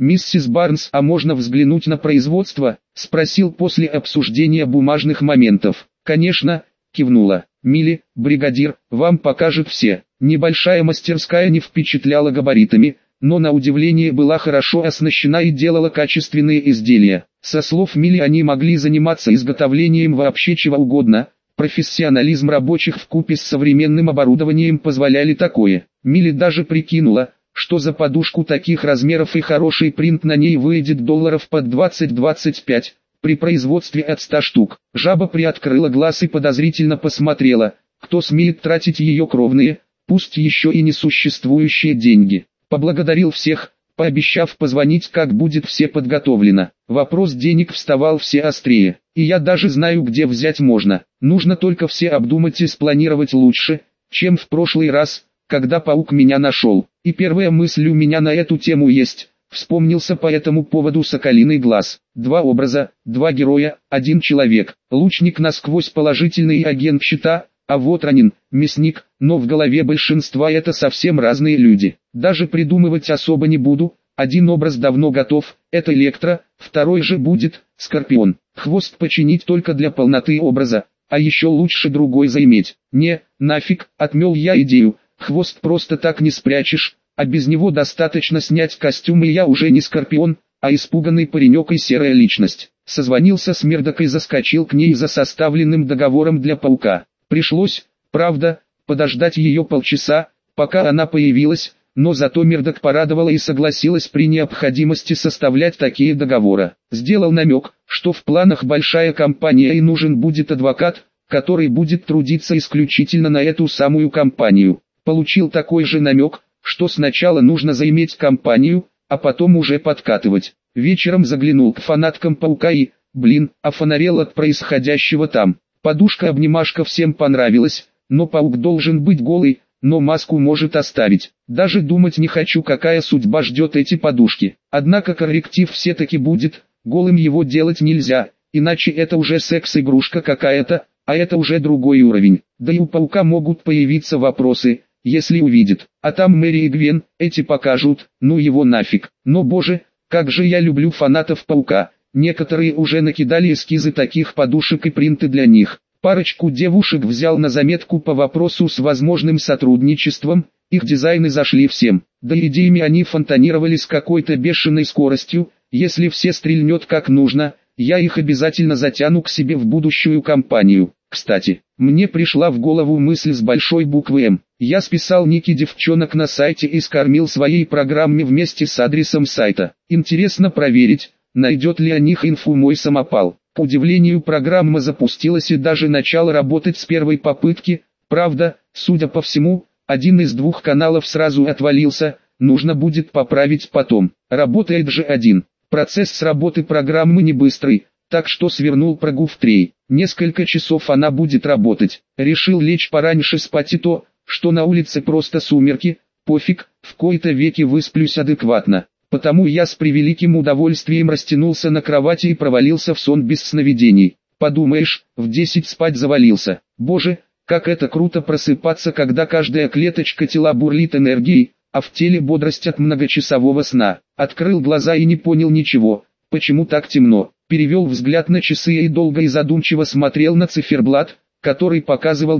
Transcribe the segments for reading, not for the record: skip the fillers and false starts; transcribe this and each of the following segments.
«Миссис Барнс, а можно взглянуть на производство?» – спросил после обсуждения бумажных моментов. «Конечно», – кивнула. «Милли, бригадир, вам покажет все». Небольшая мастерская не впечатляла габаритами, но на удивление была хорошо оснащена и делала качественные изделия. Со слов Милли они могли заниматься изготовлением вообще чего угодно. Профессионализм рабочих вкупе с современным оборудованием позволяли такое. Милли даже прикинула, что за подушку таких размеров и хороший принт на ней выйдет долларов под 20-25, при производстве от 100 штук. Жаба приоткрыла глаз и подозрительно посмотрела, кто смеет тратить ее кровные, пусть еще и несуществующие деньги. Поблагодарил всех, пообещав позвонить, как будет все подготовлено. Вопрос денег вставал все острее, и я даже знаю, где взять можно. Нужно только все обдумать и спланировать лучше, чем в прошлый раз, когда паук меня нашел. И первая мысль у меня на эту тему есть. Вспомнился по этому поводу «Соколиный глаз». 2 образа, 2 героя, 1 человек. Лучник насквозь положительный агент щита, а вот Ранин, мясник, но в голове большинства это совсем разные люди. Даже придумывать особо не буду. Один образ давно готов, это Электро, второй же будет Скорпион. Хвост починить только для полноты образа, а еще лучше другой заиметь. Не, нафиг, отмел я идею. Хвост просто так не спрячешь, а без него достаточно снять костюм, и я уже не Скорпион, а испуганный паренек и серая личность. Созвонился с Мердок и заскочил к ней за составленным договором для паука. Пришлось, правда, подождать ее полчаса, пока она появилась, но зато Мердок порадовала и согласилась при необходимости составлять такие договоры. Сделал намек, что в планах большая компания и нужен будет адвокат, который будет трудиться исключительно на эту самую компанию. Получил такой же намек, что сначала нужно заиметь компанию, а потом уже подкатывать. Вечером заглянул к фанаткам паука и, офонарел от происходящего там. Подушка-обнимашка всем понравилась, но паук должен быть голый, но маску может оставить. Даже думать не хочу, какая судьба ждет эти подушки. Однако корректив все-таки будет, голым его делать нельзя, иначе это уже секс-игрушка какая-то, а это уже другой уровень. Да и у паука могут появиться вопросы, если увидит. А там Мэри и Гвен, эти покажут, ну его нафиг. Но боже, как же я люблю фанатов паука. Некоторые уже накидали эскизы таких подушек и принты для них. Парочку девушек взял на заметку по вопросу с возможным сотрудничеством, их дизайны зашли всем. Да идеями они фонтанировали с какой-то бешеной скоростью, если все стрельнет как нужно, я их обязательно затяну к себе в будущую компанию. Кстати, мне пришла в голову мысль с большой буквы «М». Я списал ники девчонок на сайте и скормил своей программе вместе с адресом сайта. Интересно проверить, найдет ли о них инфу мой самопал. К удивлению, программа запустилась и даже начала работать с первой попытки. Правда, судя по всему, один из 2 каналов сразу отвалился, нужно будет поправить потом. Работает же один. Процесс работы программы не быстрый, так что свернул прогу в 3. Несколько часов она будет работать. Решил лечь пораньше спать, и то, что на улице просто сумерки, пофиг, в кои-то веки высплюсь адекватно. Потому я с превеликим удовольствием растянулся на кровати и провалился в сон без сновидений. Подумаешь, в 10 спать завалился. Боже, как это круто просыпаться, когда каждая клеточка тела бурлит энергией, а в теле бодрость от многочасового сна. Открыл глаза и не понял ничего. Почему так темно? Перевел взгляд на часы и долго и задумчиво смотрел на циферблат, который показывал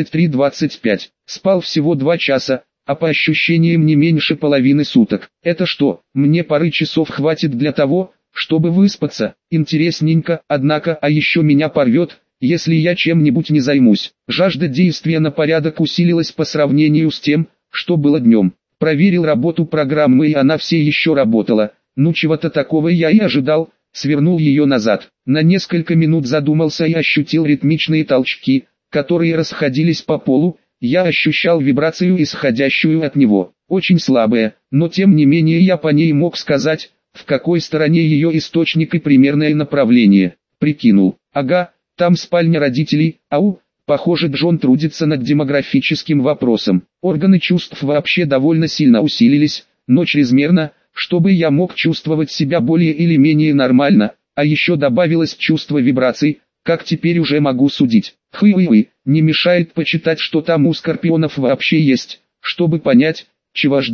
23:25. Спал всего 2 часа, а по ощущениям не меньше половины суток. Это что, мне пары часов хватит для того, чтобы выспаться? Интересненько, однако, а еще меня порвет, если я чем-нибудь не займусь. Жажда действия на порядок усилилась по сравнению с тем, что было днем. Проверил работу программы, и она все еще работала. Ну чего-то такого я и ожидал. Свернул ее назад. На несколько минут задумался и ощутил ритмичные толчки, которые расходились по полу. Я ощущал вибрацию, исходящую от него. Очень слабая, но тем не менее я по ней мог сказать, в какой стороне ее источник и примерное направление. Прикинул. Ага, там спальня родителей, похоже, Джон трудится над демографическим вопросом. Органы чувств вообще довольно сильно усилились, но чрезмерно, чтобы я мог чувствовать себя более или менее нормально, а еще добавилось чувство вибраций, как теперь уже могу судить. Не мешает почитать, что там у скорпионов вообще есть, чтобы понять, чего ждать.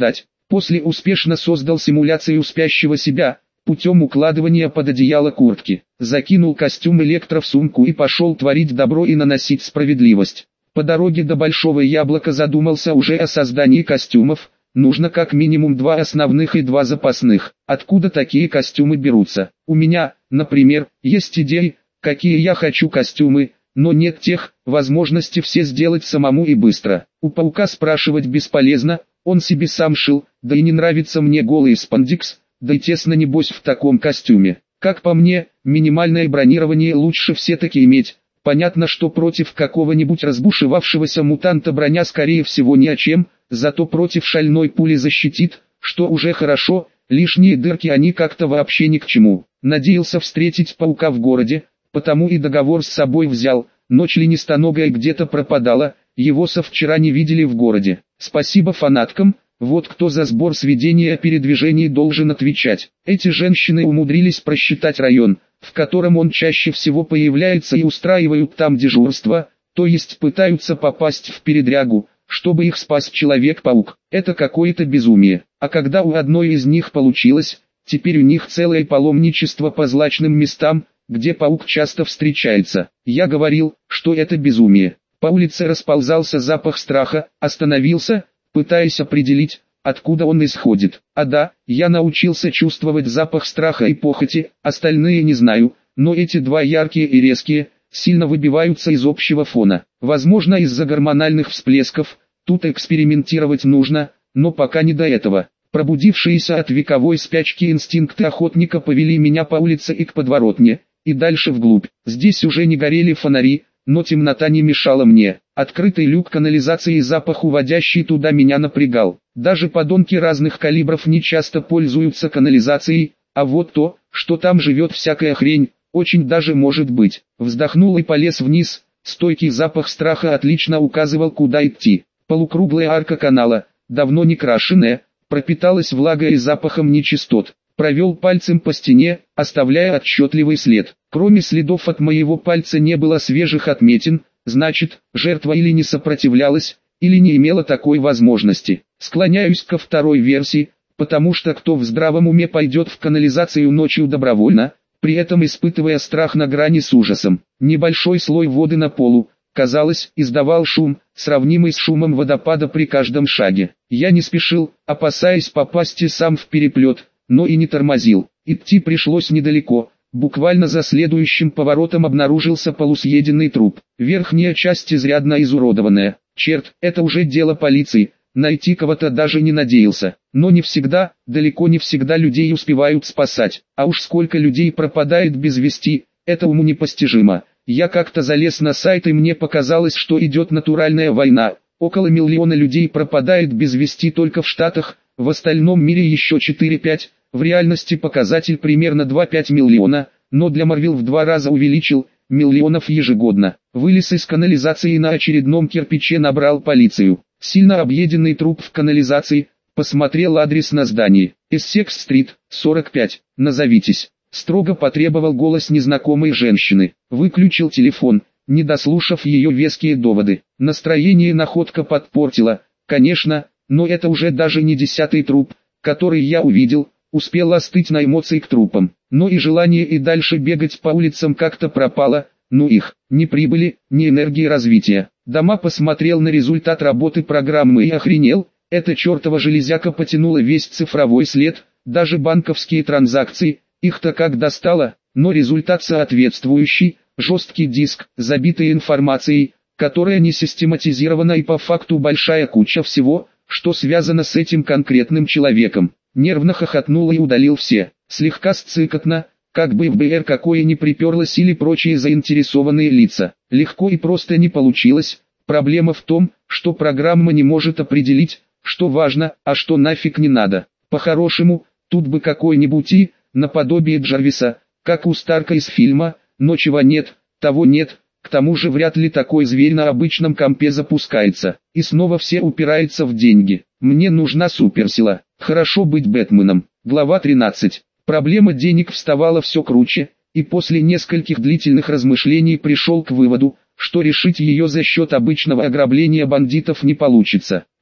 После успешно создал симуляцию спящего себя, путем укладывания под одеяло куртки. Закинул костюм Электро в сумку и пошел творить добро и наносить справедливость. По дороге до Большого Яблока задумался уже о создании костюмов. Нужно как минимум 2 основных и 2 запасных. Откуда такие костюмы берутся? У меня, например, есть идеи, какие я хочу костюмы, но нет тех возможности все сделать самому и быстро. У Паука спрашивать бесполезно, он себе сам шил, да и не нравится мне голый спандекс, да и тесно небось в таком костюме. Как по мне, минимальное бронирование лучше все-таки иметь. Понятно, что против какого-нибудь разбушевавшегося мутанта броня скорее всего ни о чем, зато против шальной пули защитит, что уже хорошо, лишние дырки они как-то вообще ни к чему. Надеялся встретить Паука в городе, потому и договор с собой взял, но членистоногая где-то пропадала, его со вчера не видели в городе. Спасибо фанаткам, вот кто за сбор сведения о передвижении должен отвечать. Эти женщины умудрились просчитать район, в котором он чаще всего появляется, и устраивают там дежурство, то есть пытаются попасть в передрягу, чтобы их спас Человек-паук. Это какое-то безумие. А когда у одной из них получилось, теперь у них целое паломничество по злачным местам, где паук часто встречается. Я говорил, что это безумие. По улице расползался запах страха, остановился, пытаясь определить, откуда он исходит. А да, я научился чувствовать запах страха и похоти, остальные не знаю, но эти 2 яркие и резкие, сильно выбиваются из общего фона. Возможно, из-за гормональных всплесков, тут экспериментировать нужно, но пока не до этого. Пробудившиеся от вековой спячки инстинкты охотника повели меня по улице и к подворотне, и дальше вглубь. Здесь уже не горели фонари, но темнота не мешала мне. Открытый люк канализации и запах, уводящий туда, меня напрягал. Даже подонки разных калибров не часто пользуются канализацией, а вот то, что там живет всякая хрень, очень даже может быть. Вздохнул и полез вниз, стойкий запах страха отлично указывал, куда идти. Полукруглая арка канала, давно не крашеная, пропиталась влагой и запахом нечистот. Провел пальцем по стене, оставляя отчетливый след. Кроме следов от моего пальца не было свежих отметин, значит, жертва или не сопротивлялась, или не имела такой возможности. Склоняюсь ко второй версии, потому что кто в здравом уме пойдет в канализацию ночью добровольно, при этом испытывая страх на грани с ужасом. Небольшой слой воды на полу, казалось, издавал шум, сравнимый с шумом водопада при каждом шаге. Я не спешил, опасаясь попасть и сам в переплет, но и не тормозил. Идти пришлось недалеко, буквально за следующим поворотом обнаружился полусъеденный труп. Верхняя часть изрядно изуродованная. Черт, это уже дело полиции, найти кого-то даже не надеялся. Но не всегда, далеко не всегда людей успевают спасать. А уж сколько людей пропадает без вести, это уму непостижимо. Я как-то залез на сайт, и мне показалось, что идет натуральная война. Около 1 миллиона людей пропадает без вести только в Штатах, в остальном мире еще 4-5, в реальности показатель примерно 2-5 миллиона, но для Марвел в 2 раза увеличил, миллионов ежегодно. Вылез из канализации и на очередном кирпиче набрал полицию. Сильно объеденный труп в канализации, посмотрел адрес на здании. Эссекс-стрит, 45, назовитесь. Строго потребовал голос незнакомой женщины. Выключил телефон, не дослушав ее веские доводы. Настроение находка подпортила, конечно, но это уже даже не 10-й труп, который я увидел, успел остыть на эмоции к трупам. Но и желание и дальше бегать по улицам как-то пропало, ну их, ни прибыли, ни энергии развития. Дома посмотрел на результат работы программы и охренел, эта чертова железяка потянула весь цифровой след, даже банковские транзакции, их-то как достало, но результат соответствующий, жесткий диск, забитый информацией, которая не систематизирована, и по факту большая куча всего, что связано с этим конкретным человеком. Нервно хохотнул и удалил все. Слегка сцикотно, как бы ФБР какое ни приперлось или прочие заинтересованные лица. Легко и просто не получилось. Проблема в том, что программа не может определить, что важно, а что нафиг не надо. По-хорошему, тут бы какой-нибудь наподобие Джарвиса, как у Старка из фильма, но чего нет, того нет. К тому же вряд ли такой зверь на обычном компе запускается. И снова все упирается в деньги. Мне нужна суперсила. Хорошо быть Бэтменом. Глава 13. Проблема денег вставала все круче, и после нескольких длительных размышлений пришел к выводу, что решить ее за счет обычного ограбления бандитов не получится. Да,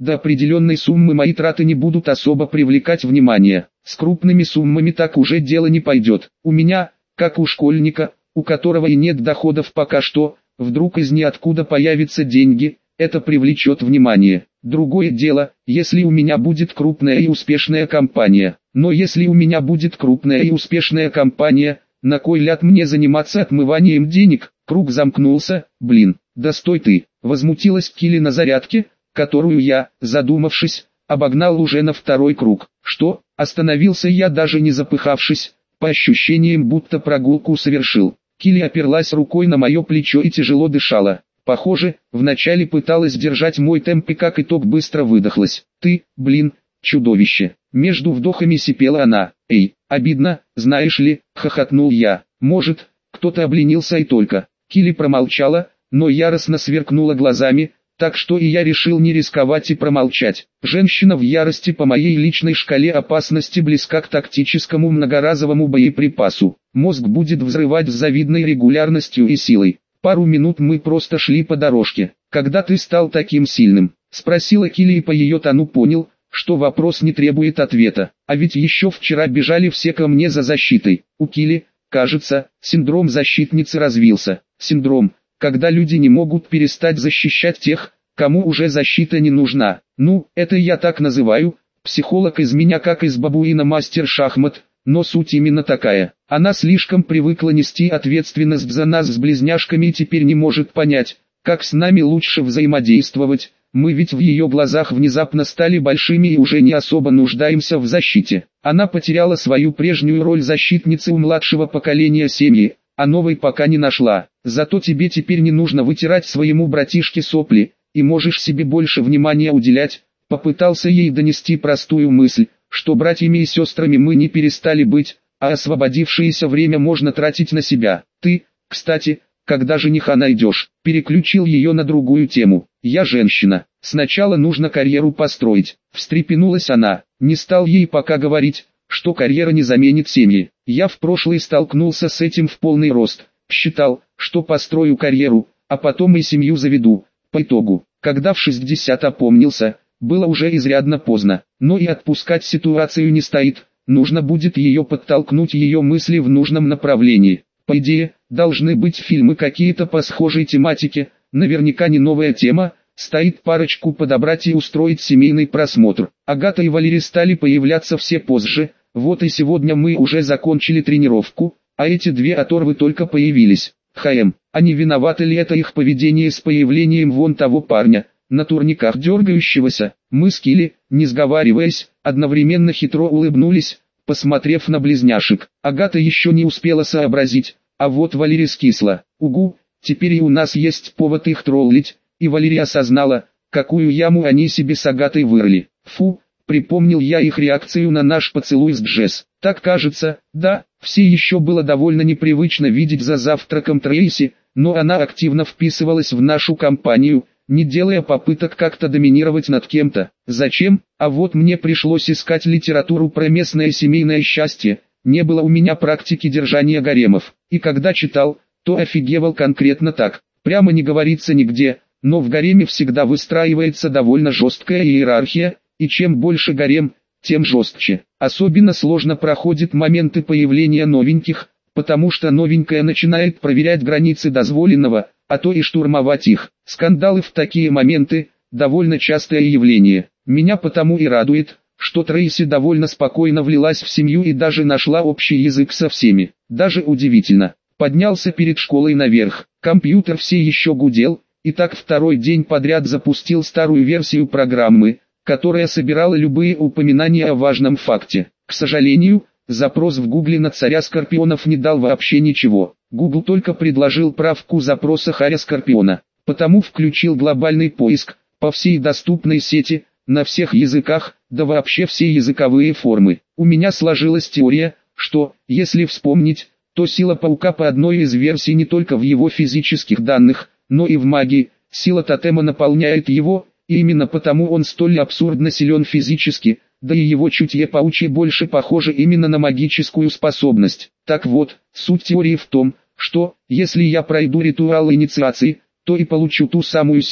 До определенной суммы мои траты не будут особо привлекать внимание. С крупными суммами так уже дело не пойдет. У меня, как у школьника, у которого и нет доходов пока что, вдруг из ниоткуда появятся деньги, это привлечет внимание. Другое дело, если у меня будет крупная и успешная компания. Но если у меня будет крупная и успешная компания, на кой ляд мне заниматься отмыванием денег? Круг замкнулся, блин, да стой ты. Возмутилась Килли на зарядке, которую я, задумавшись, обогнал уже на второй круг. Что? Остановился я, даже не запыхавшись, по ощущениям будто прогулку совершил. Килли оперлась рукой на мое плечо и тяжело дышала. Похоже, вначале пыталась держать мой темп и как итог быстро выдохлась. Ты, блин, чудовище. Между вдохами сипела она. Эй, обидно, знаешь ли, хохотнул я. Может, кто-то обленился и только. Килли промолчала, но яростно сверкнула глазами, так что и я решил не рисковать и промолчать. Женщина в ярости по моей личной шкале опасности близка к тактическому многоразовому боеприпасу. Мозг будет взрывать с завидной регулярностью и силой. Пару минут мы просто шли по дорожке. «Когда ты стал таким сильным?» — спросила Килли, и по ее тону понял, что вопрос не требует ответа. А ведь еще вчера бежали все ко мне за защитой. У Килли, кажется, синдром защитницы развился. Синдром, когда люди не могут перестать защищать тех, кому уже защита не нужна. Ну, это я так называю, психолог из меня как из бабуина мастер шахмат, но суть именно такая. Она слишком привыкла нести ответственность за нас с близняшками и теперь не может понять, как с нами лучше взаимодействовать. Мы ведь в ее глазах внезапно стали большими и уже не особо нуждаемся в защите. Она потеряла свою прежнюю роль защитницы у младшего поколения семьи, а новой пока не нашла. Зато тебе теперь не нужно вытирать своему братишке сопли, и можешь себе больше внимания уделять. Попытался ей донести простую мысль, что братьями и сестрами мы не перестали быть, а освободившееся время можно тратить на себя. Ты, кстати, когда жениха найдешь? Переключил ее на другую тему. Я женщина, сначала нужно карьеру построить. Встрепенулась она, не стал ей пока говорить, что карьера не заменит семьи. Я в прошлый столкнулся с этим в полный рост. Считал, что построю карьеру, а потом и семью заведу. По итогу, когда в 60 опомнился, было уже изрядно поздно. Но и отпускать ситуацию не стоит, нужно будет ее подтолкнуть, ее мысли в нужном направлении. По идее, должны быть фильмы какие-то по схожей тематике, наверняка не новая тема, стоит парочку подобрать и устроить семейный просмотр. Агата и Валерий стали появляться все позже, вот и сегодня мы уже закончили тренировку, а эти две оторвы только появились. А не виноваты ли это их поведение с появлением вон того парня, на турниках дергающегося? Мы с Килли, не сговариваясь, одновременно хитро улыбнулись, посмотрев на близняшек. Агата еще не успела сообразить, а вот Валерия скисла. Угу, теперь и у нас есть повод их троллить, и Валерия осознала, какую яму они себе с Агатой вырыли. Фу, припомнил я их реакцию на наш поцелуй с Джесс. Так кажется, да, все еще было довольно непривычно видеть за завтраком Трейси, но она активно вписывалась в нашу компанию, не делая попыток как-то доминировать над кем-то. Зачем? А вот мне пришлось искать литературу про местное семейное счастье, не было у меня практики держания гаремов, и когда читал, то офигевал конкретно так. Прямо не говорится нигде, но в гареме всегда выстраивается довольно жесткая иерархия, и чем больше гарем, тем жестче. Особенно сложно проходят моменты появления новеньких, потому что новенькая начинает проверять границы дозволенного, а то и штурмовать их. Скандалы в такие моменты – довольно частое явление. Меня потому и радует, что Трейси довольно спокойно влилась в семью и даже нашла общий язык со всеми. Даже удивительно. Поднялся перед школой наверх, компьютер все еще гудел, и так второй день подряд запустил старую версию программы, которая собирала любые упоминания о важном факте. К сожалению, запрос в Гугле на царя Скорпионов не дал вообще ничего. Google только предложил правку запроса Харя Скорпиона, потому включил глобальный поиск, по всей доступной сети, на всех языках, да вообще все языковые формы. У меня сложилась теория, что, если вспомнить, то сила паука по одной из версий не только в его физических данных, но и в магии. Сила тотема наполняет его, и именно потому он столь абсурдно силен физически, да и его чутье паучье больше похоже именно на магическую способность. Так вот, суть теории в том, что, если я пройду ритуал инициации, то и получу ту самую силу,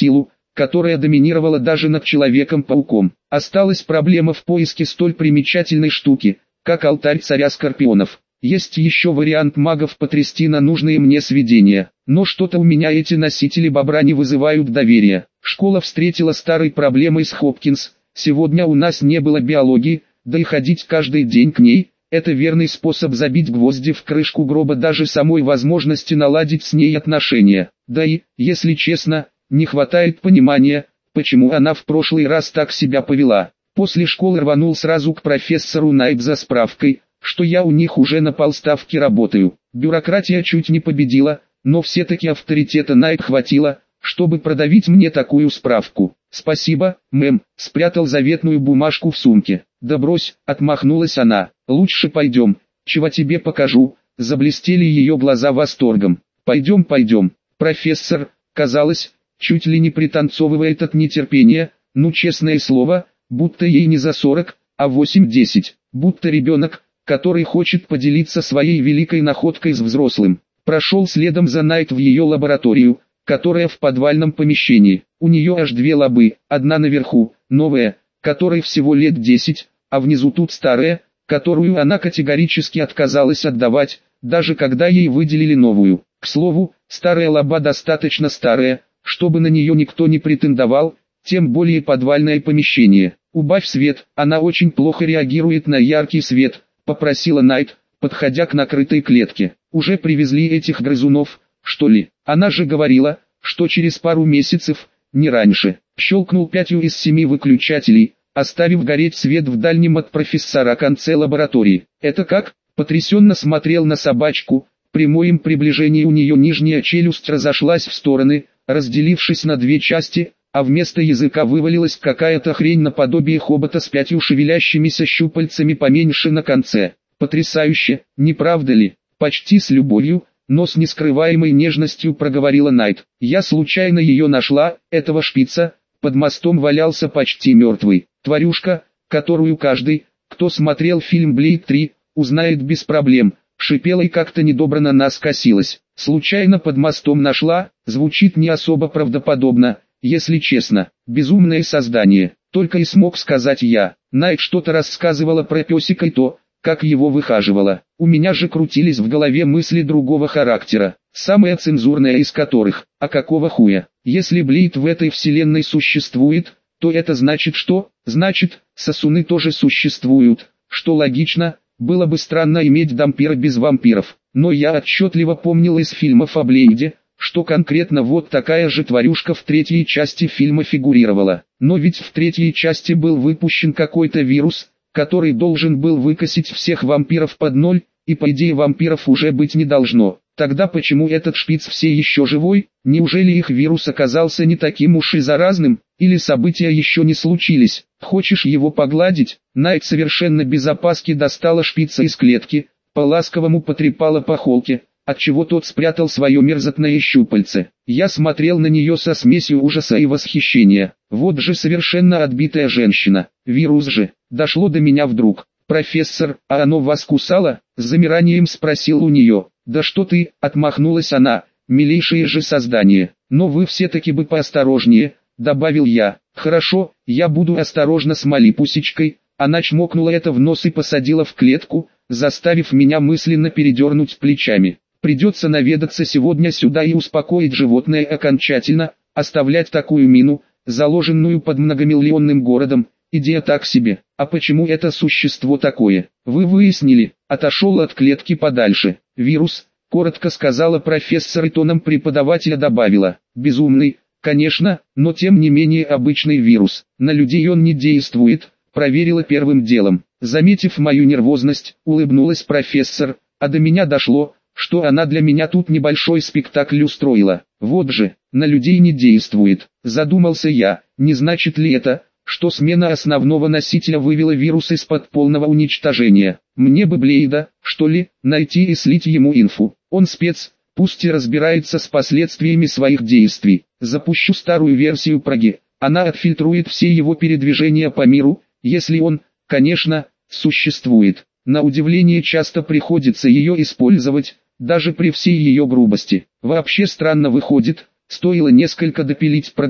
которая доминировала даже над Человеком-пауком. Осталась проблема в поиске столь примечательной штуки, как алтарь царя Скорпионов. Есть еще вариант магов потрясти на нужные мне сведения, но что-то у меня эти носители бобра не вызывают доверия. Школа встретила старой проблемой с Хопкинс, сегодня у нас не было биологии, да и ходить каждый день к ней – это верный способ забить гвозди в крышку гроба даже самой возможности наладить с ней отношения. Да и, если честно, не хватает понимания, почему она в прошлый раз так себя повела. После школы рванул сразу к профессору Найт за справкой, что я у них уже на полставки работаю. Бюрократия чуть не победила, но все-таки авторитета Найт хватило, чтобы продавить мне такую справку. «Спасибо, мэм», спрятал заветную бумажку в сумке. «Да брось», отмахнулась она, «лучше пойдем, чего тебе покажу», заблестели ее глаза восторгом. «Пойдем, пойдем». Профессор, казалось, чуть ли не пританцовывает от нетерпения, ну честное слово, будто ей не за 40, а 8-10, будто ребенок, который хочет поделиться своей великой находкой с взрослым. Прошел следом за Найт в ее лабораторию, которая в подвальном помещении. У нее аж 2 лабы, одна наверху, новая, которой всего лет 10, а внизу тут старая, которую она категорически отказалась отдавать, даже когда ей выделили новую. К слову, старая лаба достаточно старая, чтобы на нее никто не претендовал, тем более подвальное помещение. «Убавь свет, она очень плохо реагирует на яркий свет», попросила Найт, подходя к накрытой клетке. «Уже привезли этих грызунов, что ли? Она же говорила, что через пару месяцев, не раньше». Щелкнул 5 из 7 выключателей, оставив гореть свет в дальнем от профессора конце лаборатории. «Это как?» Потрясенно смотрел на собачку. При моем приближении у нее нижняя челюсть разошлась в стороны, разделившись на 2 части, а вместо языка вывалилась какая-то хрень наподобие хобота с 5 шевелящимися щупальцами поменьше на конце. «Потрясающе, не правда ли?» Почти с любовью, но с нескрываемой нежностью проговорила Найт. «Я случайно ее нашла, этого шпица, под мостом валялся почти мертвый. Тварюшка, которую каждый, кто смотрел фильм «Блейд 3», узнает без проблем», шипела и как-то недобро на нас косилась. «Случайно под мостом нашла», звучит не особо правдоподобно, если честно. «Безумное создание», только и смог сказать я. Найт что-то рассказывала про песика и то, как его выхаживала. У меня же крутились в голове мысли другого характера, самая цензурная из которых: а какого хуя? Если Блейд в этой вселенной существует, то это значит что? Значит, сосуны тоже существуют, что логично. Было бы странно иметь дампира без вампиров, но я отчетливо помнил из фильмов о Блейде, что конкретно вот такая же тварюшка в 3-й части фильма фигурировала. Но ведь в 3-й части был выпущен какой-то вирус, который должен был выкосить всех вампиров под ноль, и по идее вампиров уже быть не должно. Тогда почему этот шпиц все еще живой? Неужели их вирус оказался не таким уж и заразным, или события еще не случились? Хочешь его погладить? Найт совершенно без опаски достала шпица из клетки, по-ласковому потрепала по холке, отчего тот спрятал свое мерзотное щупальце. Я смотрел на нее со смесью ужаса и восхищения. Вот же совершенно отбитая женщина. Вирус же. Дошло до меня вдруг. «Профессор, а оно вас кусало?» С замиранием спросил у нее. «Да что ты», отмахнулась она, «милейшее же создание. Но вы все-таки бы поосторожнее», добавил я. «Хорошо, я буду осторожна с малипусечкой». Она чмокнула это в нос и посадила в клетку, заставив меня мысленно передернуть плечами. Придется наведаться сегодня сюда и успокоить животное окончательно. Оставлять такую мину, заложенную под многомиллионным городом, идея так себе. А почему это существо такое? Вы выяснили? Отошел от клетки подальше. Вирус, коротко сказала профессор и тоном преподавателя добавила. Безумный, конечно, но тем не менее обычный вирус. На людей он не действует, проверила первым делом. Заметив мою нервозность, улыбнулась профессор, а до меня дошло, что она для меня тут небольшой спектакль устроила. Вот же, на людей не действует. Задумался я, не значит ли это, что смена основного носителя вывела вирус из-под полного уничтожения? Мне бы Блейда, что ли, найти и слить ему инфу. Он спец, пусть и разбирается с последствиями своих действий. Запущу старую версию Праги, она отфильтрует все его передвижения по миру, если он, конечно, существует. На удивление часто приходится ее использовать, даже при всей ее грубости. Вообще странно выходит, стоило несколько допилить Прагу,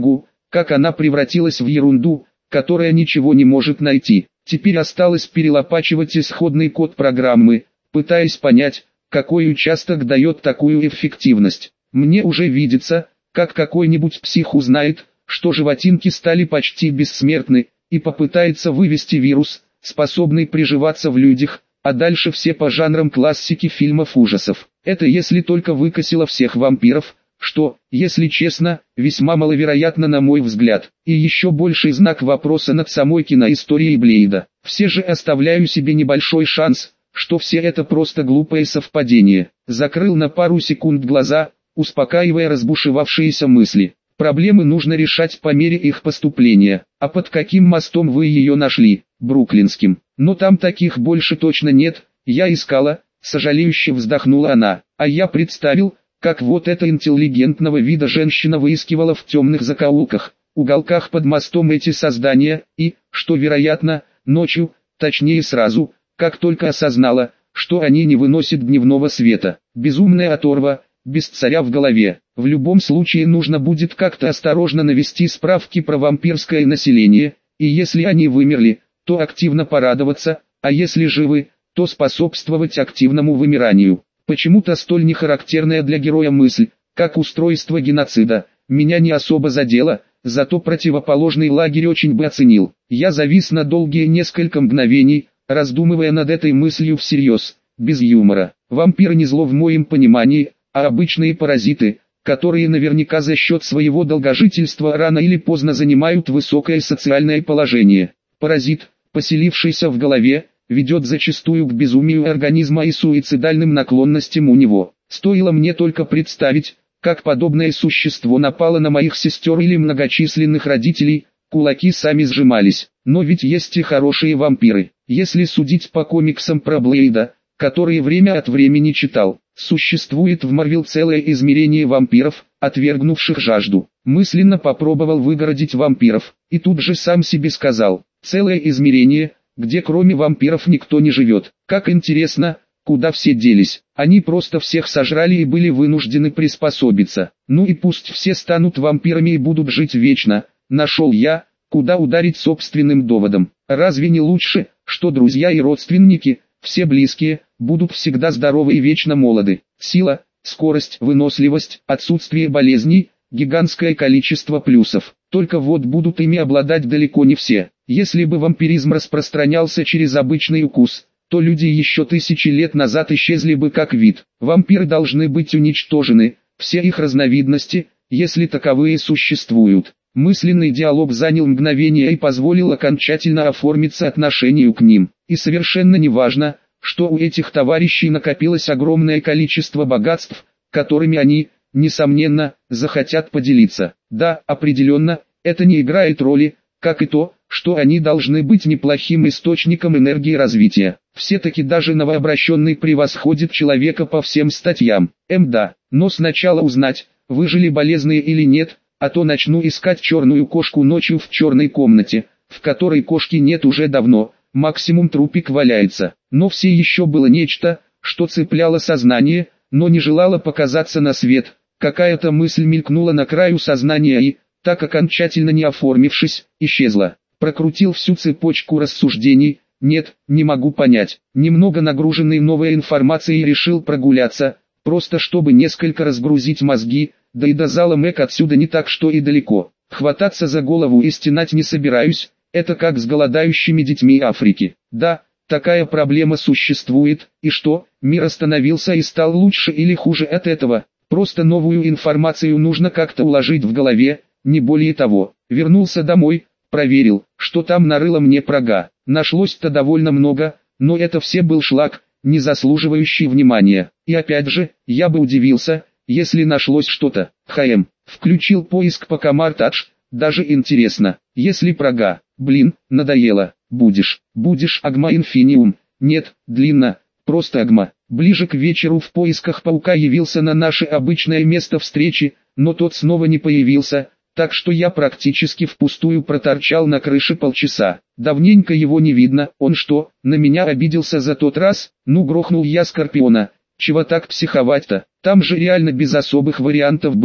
как она превратилась в ерунду, которая ничего не может найти. Теперь осталось перелопачивать исходный код программы, пытаясь понять, какой участок дает такую эффективность. Мне уже видится, как какой-нибудь псих узнает, что животинки стали почти бессмертны, и попытается вывести вирус, способный приживаться в людях, а дальше все по жанрам классики фильмов ужасов. Это если только выкосило всех вампиров, что, если честно, весьма маловероятно на мой взгляд. И еще больший знак вопроса над самой киноисторией Блейда. Все же оставляю себе небольшой шанс, что все это просто глупое совпадение. Закрыл на пару секунд глаза, успокаивая разбушевавшиеся мысли. Проблемы нужно решать по мере их поступления. А под каким мостом вы ее нашли? Бруклинским. Но там таких больше точно нет, я искала, сожалеюще вздохнула она. А я представил, как вот эта интеллигентного вида женщина выискивала в темных закоулках, уголках под мостом эти создания, и, что вероятно, ночью, точнее сразу, как только осознала, что они не выносят дневного света. Безумная оторва, без царя в голове. В любом случае нужно будет как-то осторожно навести справки про вампирское население, и если они вымерли, то активно порадоваться, а если живы, то способствовать активному вымиранию. Почему-то столь нехарактерная для героя мысль, как устройство геноцида, меня не особо задело, зато противоположный лагерь очень бы оценил. Я завис на долгие несколько мгновений, раздумывая над этой мыслью всерьез, без юмора. Вампиры не зло в моем понимании, а обычные паразиты, которые наверняка за счет своего долгожительства рано или поздно занимают высокое социальное положение. Паразит, поселившийся в голове, ведет зачастую к безумию организма и суицидальным наклонностям у него. Стоило мне только представить, как подобное существо напало на моих сестер или многочисленных родителей, кулаки сами сжимались. Но ведь есть и хорошие вампиры. Если судить по комиксам про Блейда, которые время от времени читал, существует в Марвел целое измерение вампиров, отвергнувших жажду. Мысленно попробовал выгородить вампиров, и тут же сам себе сказал, целое измерение, где кроме вампиров никто не живет. Как интересно, куда все делись. Они просто всех сожрали и были вынуждены приспособиться. Ну и пусть все станут вампирами и будут жить вечно. Нашел я, куда ударить собственным доводом. Разве не лучше, что друзья и родственники, все близкие, будут всегда здоровы и вечно молоды? Сила, скорость, выносливость, отсутствие болезней, гигантское количество плюсов. Только вот будут ими обладать далеко не все. Если бы вампиризм распространялся через обычный укус, то люди еще тысячи лет назад исчезли бы как вид. Вампиры должны быть уничтожены, все их разновидности, если таковые существуют. Мысленный диалог занял мгновение и позволил окончательно оформиться отношению к ним. И совершенно не важно, что у этих товарищей накопилось огромное количество богатств, которыми они, несомненно, захотят поделиться. Да, определенно, это не играет роли, как и то, что они должны быть неплохим источником энергии развития. Все-таки даже новообращенный превосходит человека по всем статьям. Да, но сначала узнать, выжили болезные или нет, а то начну искать черную кошку ночью в черной комнате, в которой кошки нет уже давно, максимум трупик валяется. Но все еще было нечто, что цепляло сознание, но не желало показаться на свет. Какая-то мысль мелькнула на краю сознания и, так окончательно не оформившись, исчезла. Прокрутил всю цепочку рассуждений, нет, не могу понять. Немного нагруженный новой информацией решил прогуляться, просто чтобы несколько разгрузить мозги, да и до зала МЭК отсюда не так что и далеко. Хвататься за голову и стенать не собираюсь, это как с голодающими детьми Африки. Да, такая проблема существует, и что, мир остановился и стал лучше или хуже от этого? Просто новую информацию нужно как-то уложить в голове, не более того. Вернулся домой, проверил, что там нарыло мне прага. Нашлось-то довольно много, но это все был шлак, не заслуживающий внимания. И опять же, я бы удивился, если нашлось что-то. Включил поиск по Камартадж, даже интересно, если прага, блин, надоело, будешь Агма Инфиниум, нет, длинно, просто Агма. Ближе к вечеру в поисках паука явился на наше обычное место встречи, но тот снова не появился, так что я практически впустую проторчал на крыше полчаса. Давненько его не видно, он что, на меня обиделся за тот раз? Ну грохнул я Скорпиона, чего так психовать-то, там же реально без особых вариантов было.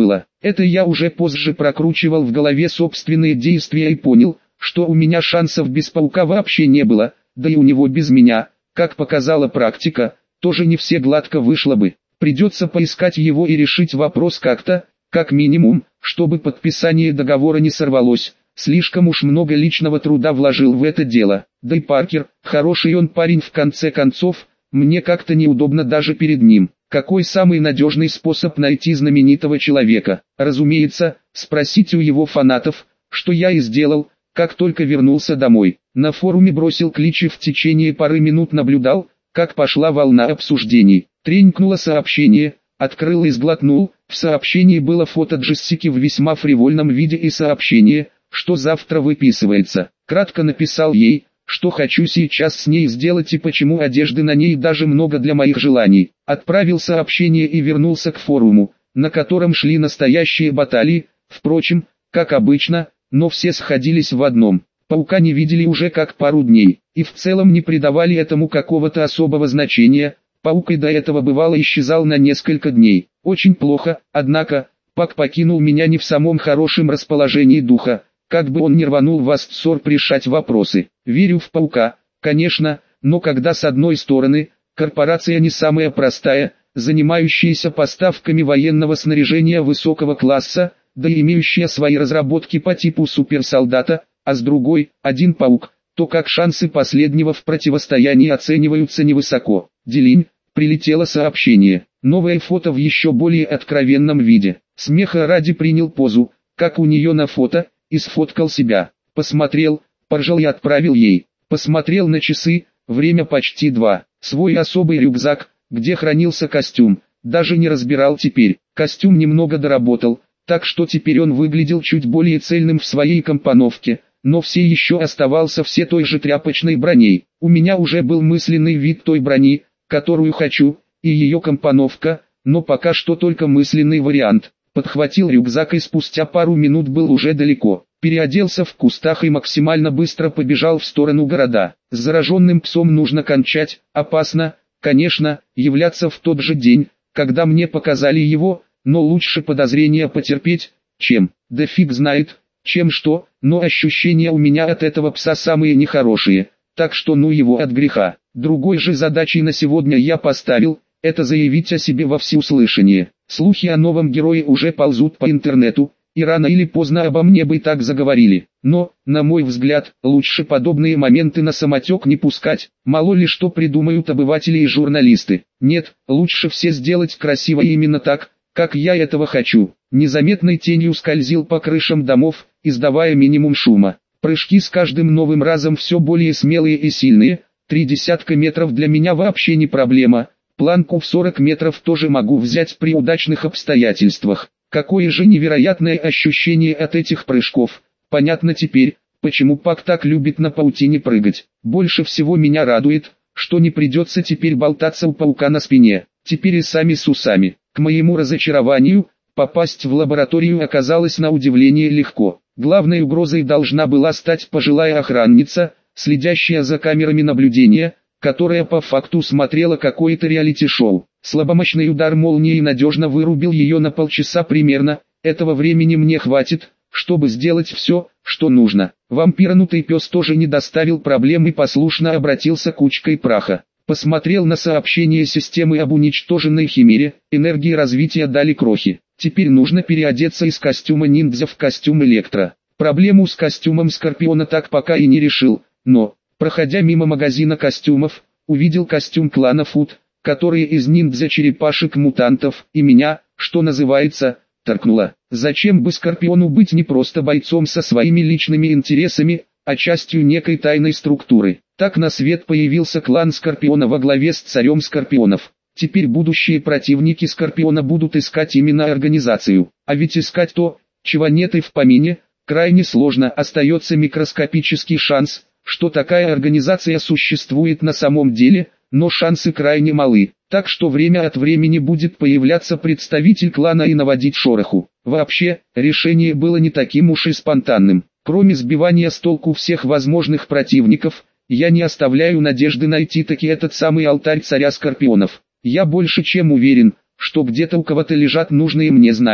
Это я уже позже прокручивал в голове собственные действия и понял, что у меня шансов без паука вообще не было, да и у него без меня, как показала практика, тоже не все гладко вышло бы. Придется поискать его и решить вопрос как-то, как минимум, чтобы подписание договора не сорвалось. Слишком уж много личного труда вложил в это дело. Да и Паркер, хороший он парень в конце концов, мне как-то неудобно даже перед ним. Какой самый надежный способ найти знаменитого человека? Разумеется, спросите у его фанатов, что я и сделал, как только вернулся домой. На форуме бросил клич и в течение пары минут наблюдал, как пошла волна обсуждений. Тренькнуло сообщение, открыл и сглотнул. В сообщении было фото Джессики в весьма фривольном виде и сообщение, что завтра выписывается. Кратко написал ей, что хочу сейчас с ней сделать и почему одежды на ней даже много для моих желаний. Отправил сообщение и вернулся к форуму, на котором шли настоящие баталии, впрочем, как обычно, но все сходились в одном. Паука не видели уже как пару дней, и в целом не придавали этому какого-то особого значения. Паук и до этого бывало исчезал на несколько дней. Очень плохо, однако, Пак покинул меня не в самом хорошем расположении духа, как бы он ни рванул в Астсорб решать вопросы. Верю в Паука, конечно, но когда с одной стороны, корпорация не самая простая, занимающаяся поставками военного снаряжения высокого класса, да и имеющая свои разработки по типу суперсолдата, а с другой, один Паук, то как шансы последнего в противостоянии оцениваются невысоко. Делинь, прилетело сообщение. Новое фото в еще более откровенном виде. Смеха ради принял позу, как у нее на фото, и сфоткал себя. Посмотрел, поржал и отправил ей. Посмотрел на часы, время почти 2. Свой особый рюкзак, где хранился костюм, даже не разбирал теперь. Костюм немного доработал, так что теперь он выглядел чуть более цельным в своей компоновке, но все еще оставался все той же тряпочной броней. У меня уже был мысленный вид той брони, которую хочу, и ее компоновка, но пока что только мысленный вариант. Подхватил рюкзак и спустя пару минут был уже далеко. Переоделся в кустах и максимально быстро побежал в сторону города. С зараженным псом нужно кончать, опасно, конечно, являться в тот же день, когда мне показали его, но лучше подозрения потерпеть, чем, да фиг знает, чем что, но ощущения у меня от этого пса самые нехорошие, так что ну его от греха. Другой же задачей на сегодня я поставил, это заявить о себе во всеуслышание. Слухи о новом герое уже ползут по интернету, и рано или поздно обо мне бы так заговорили. Но, на мой взгляд, лучше подобные моменты на самотек не пускать, мало ли что придумают обыватели и журналисты. Нет, лучше все сделать красиво и именно так, как я этого хочу. Незаметной тенью скользил по крышам домов, издавая минимум шума. Прыжки с каждым новым разом все более смелые и сильные, 30 метров для меня вообще не проблема. Планку в 40 метров тоже могу взять при удачных обстоятельствах. Какое же невероятное ощущение от этих прыжков. Понятно теперь, почему Пак так любит на паутине прыгать. Больше всего меня радует, что не придется теперь болтаться у паука на спине. Теперь и сами с усами. К моему разочарованию, попасть в лабораторию оказалось на удивление легко. Главной угрозой должна была стать пожилая охранница, следящая за камерами наблюдения, которая по факту смотрела какое-то реалити-шоу. Слабомощный удар молнии надежно вырубил ее на полчаса примерно. Этого времени мне хватит, чтобы сделать все, что нужно. Вампиранутый пес тоже не доставил проблем и послушно обратился кучкой праха. Посмотрел на сообщение системы об уничтоженной химере, энергии развития дали крохи. Теперь нужно переодеться из костюма ниндзя в костюм электро. Проблему с костюмом Скорпиона так пока и не решил, но, проходя мимо магазина костюмов, увидел костюм клана Фут, который из ниндзя-черепашек-мутантов, и меня, что называется, торкнуло. Зачем бы Скорпиону быть не просто бойцом со своими личными интересами, а частью некой тайной структуры? Так на свет появился клан Скорпиона во главе с царем Скорпионов. Теперь будущие противники Скорпиона будут искать именно организацию. А ведь искать то, чего нет и в помине, крайне сложно. Остается микроскопический шанс, что такая организация существует на самом деле, но шансы крайне малы. Так что время от времени будет появляться представитель клана и наводить шороху. Вообще, решение было не таким уж и спонтанным. Кроме сбивания с толку всех возможных противников, я не оставляю надежды найти таки этот самый алтарь царя Скорпионов. Я больше чем уверен, что где-то у кого-то лежат нужные мне знания.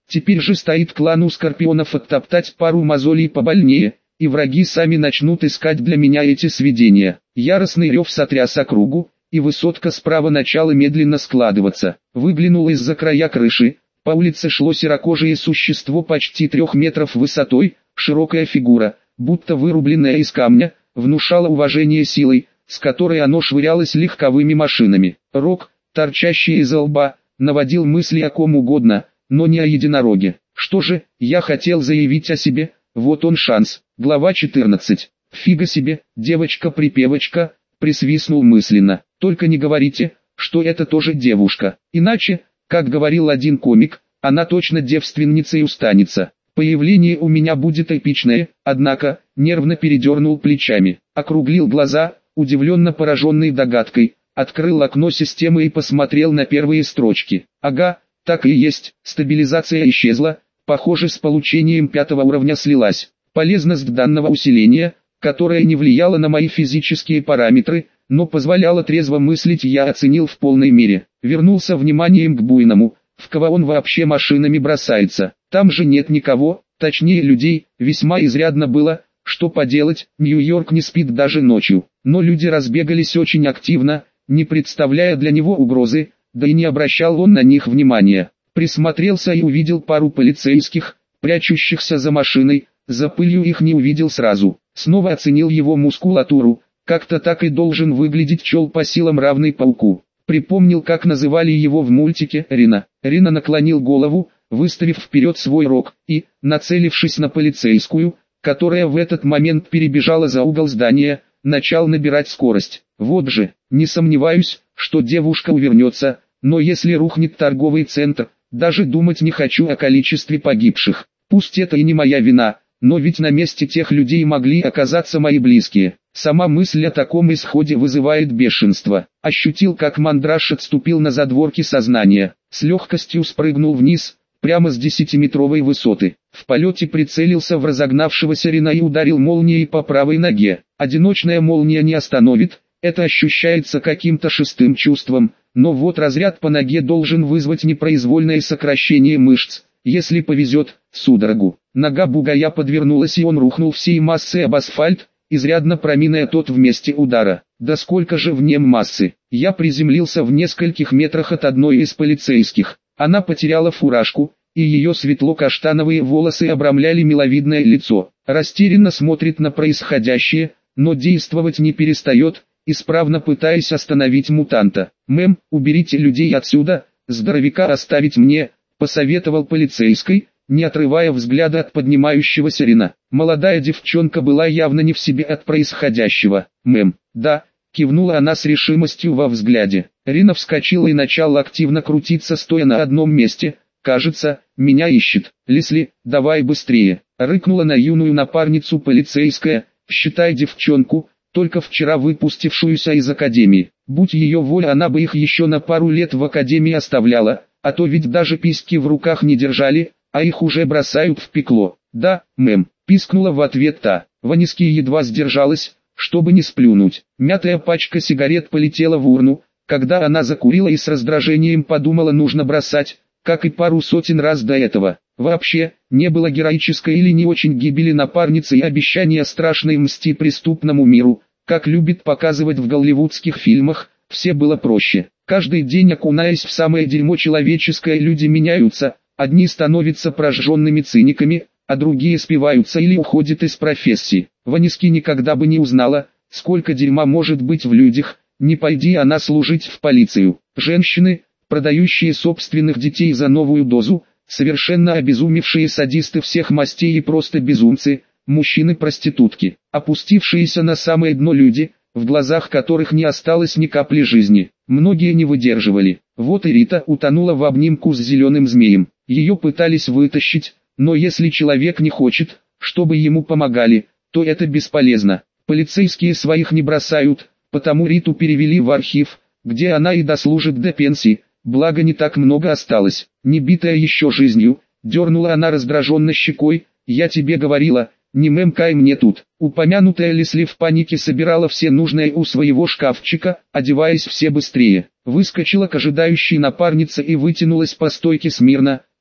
Теперь же стоит клану Скорпионов оттоптать пару мозолей побольнее, и враги сами начнут искать для меня эти сведения. Яростный рев сотряс округу, и высотка справа начала медленно складываться. Выглянула из-за края крыши, по улице шло серокожее существо почти 3 метров высотой, широкая фигура, будто вырубленная из камня, внушала уважение силой, с которой оно швырялось легковыми машинами. Рог, торчащий из лба, наводил мысли о ком угодно, но не о единороге. Что же, я хотел заявить о себе, вот он шанс. Глава 14. Фига себе, девочка-припевочка, присвистнул мысленно. Только не говорите, что это тоже девушка. Иначе, как говорил один комик, она точно девственницей устанется. Появление у меня будет эпичное, однако, нервно передернул плечами. Округлил глаза, удивленно пораженный догадкой. Открыл окно системы и посмотрел на первые строчки. Ага, так и есть, стабилизация исчезла, похоже с получением 5-го уровня слилась. Полезность данного усиления, которое не влияло на мои физические параметры, но позволяло трезво мыслить, я оценил в полной мере. Вернулся вниманием к буйному, в кого он вообще машинами бросается. Там же нет никого, точнее людей, весьма изрядно было, что поделать, Нью-Йорк не спит даже ночью. Но люди разбегались очень активно, не представляя для него угрозы, да и не обращал он на них внимания. Присмотрелся и увидел пару полицейских, прячущихся за машиной, за пылью их не увидел сразу. Снова оценил его мускулатуру, как-то так и должен выглядеть чел по силам равный пауку. Припомнил, как называли его в мультике Рина. Рина наклонил голову, выставив вперед свой рог, и, нацелившись на полицейскую, которая в этот момент перебежала за угол здания, начал набирать скорость. Вот же, не сомневаюсь, что девушка увернется, но если рухнет торговый центр, даже думать не хочу о количестве погибших. Пусть это и не моя вина, но ведь на месте тех людей могли оказаться мои близкие. Сама мысль о таком исходе вызывает бешенство. Ощутил, как мандраж отступил на задворки сознания. С легкостью спрыгнул вниз, прямо с 10-метровой высоты. В полете прицелился в разогнавшегося Рина и ударил молнией по правой ноге. Одиночная молния не остановит, это ощущается каким-то шестым чувством, но вот разряд по ноге должен вызвать непроизвольное сокращение мышц. Если повезет, судорогу. Нога бугая подвернулась и он рухнул всей массой об асфальт, изрядно проминая тот в месте удара. Да сколько же в нем массы. Я приземлился в нескольких метрах от одной из полицейских. Она потеряла фуражку, и ее светло-каштановые волосы обрамляли миловидное лицо. Растерянно смотрит на происходящее, но действовать не перестает, исправно пытаясь остановить мутанта. «Мэм, уберите людей отсюда, здоровяка оставить мне», посоветовал полицейской, не отрывая взгляда от поднимающегося Рина. Молодая девчонка была явно не в себе от происходящего. «Мэм, да», кивнула она с решимостью во взгляде. Рина вскочила и начала активно крутиться, стоя на одном месте. «Кажется, меня ищет. Лесли, давай быстрее», рыкнула на юную напарницу полицейская, считай девчонку, только вчера выпустившуюся из академии. Будь ее воля, она бы их еще на пару лет в академии оставляла, а то ведь даже письки в руках не держали, а их уже бросают в пекло. «Да, мэм», пискнула в ответ та. Ваниски едва сдержалась, чтобы не сплюнуть. Мятая пачка сигарет полетела в урну, когда она закурила и с раздражением подумала, нужно бросать, как и пару сотен раз до этого. Вообще, не было героической или не очень гибели напарницы и обещания страшной мсти преступному миру, как любит показывать в голливудских фильмах, все было проще. Каждый день, окунаясь в самое дерьмо человеческое, люди меняются, одни становятся прожженными циниками, а другие спиваются или уходят из профессии. Ваниски никогда бы не узнала, сколько дерьма может быть в людях, не пойди она служить в полицию. Женщины, продающие собственных детей за новую дозу, совершенно обезумевшие садисты всех мастей и просто безумцы, мужчины-проститутки, опустившиеся на самое дно люди, в глазах которых не осталось ни капли жизни. Многие не выдерживали. Вот и Рита утонула в обнимку с зеленым змеем. Ее пытались вытащить, но если человек не хочет, чтобы ему помогали, то это бесполезно. Полицейские своих не бросают, потому Риту перевели в архив, где она и дослужит до пенсии, благо не так много осталось. Не битая еще жизнью, дернула она раздраженно щекой, «Я тебе говорила, не мемкай мне тут». Упомянутая Лесли в панике собирала все нужное у своего шкафчика, одеваясь все быстрее. Выскочила к ожидающей напарнице и вытянулась по стойке смирно,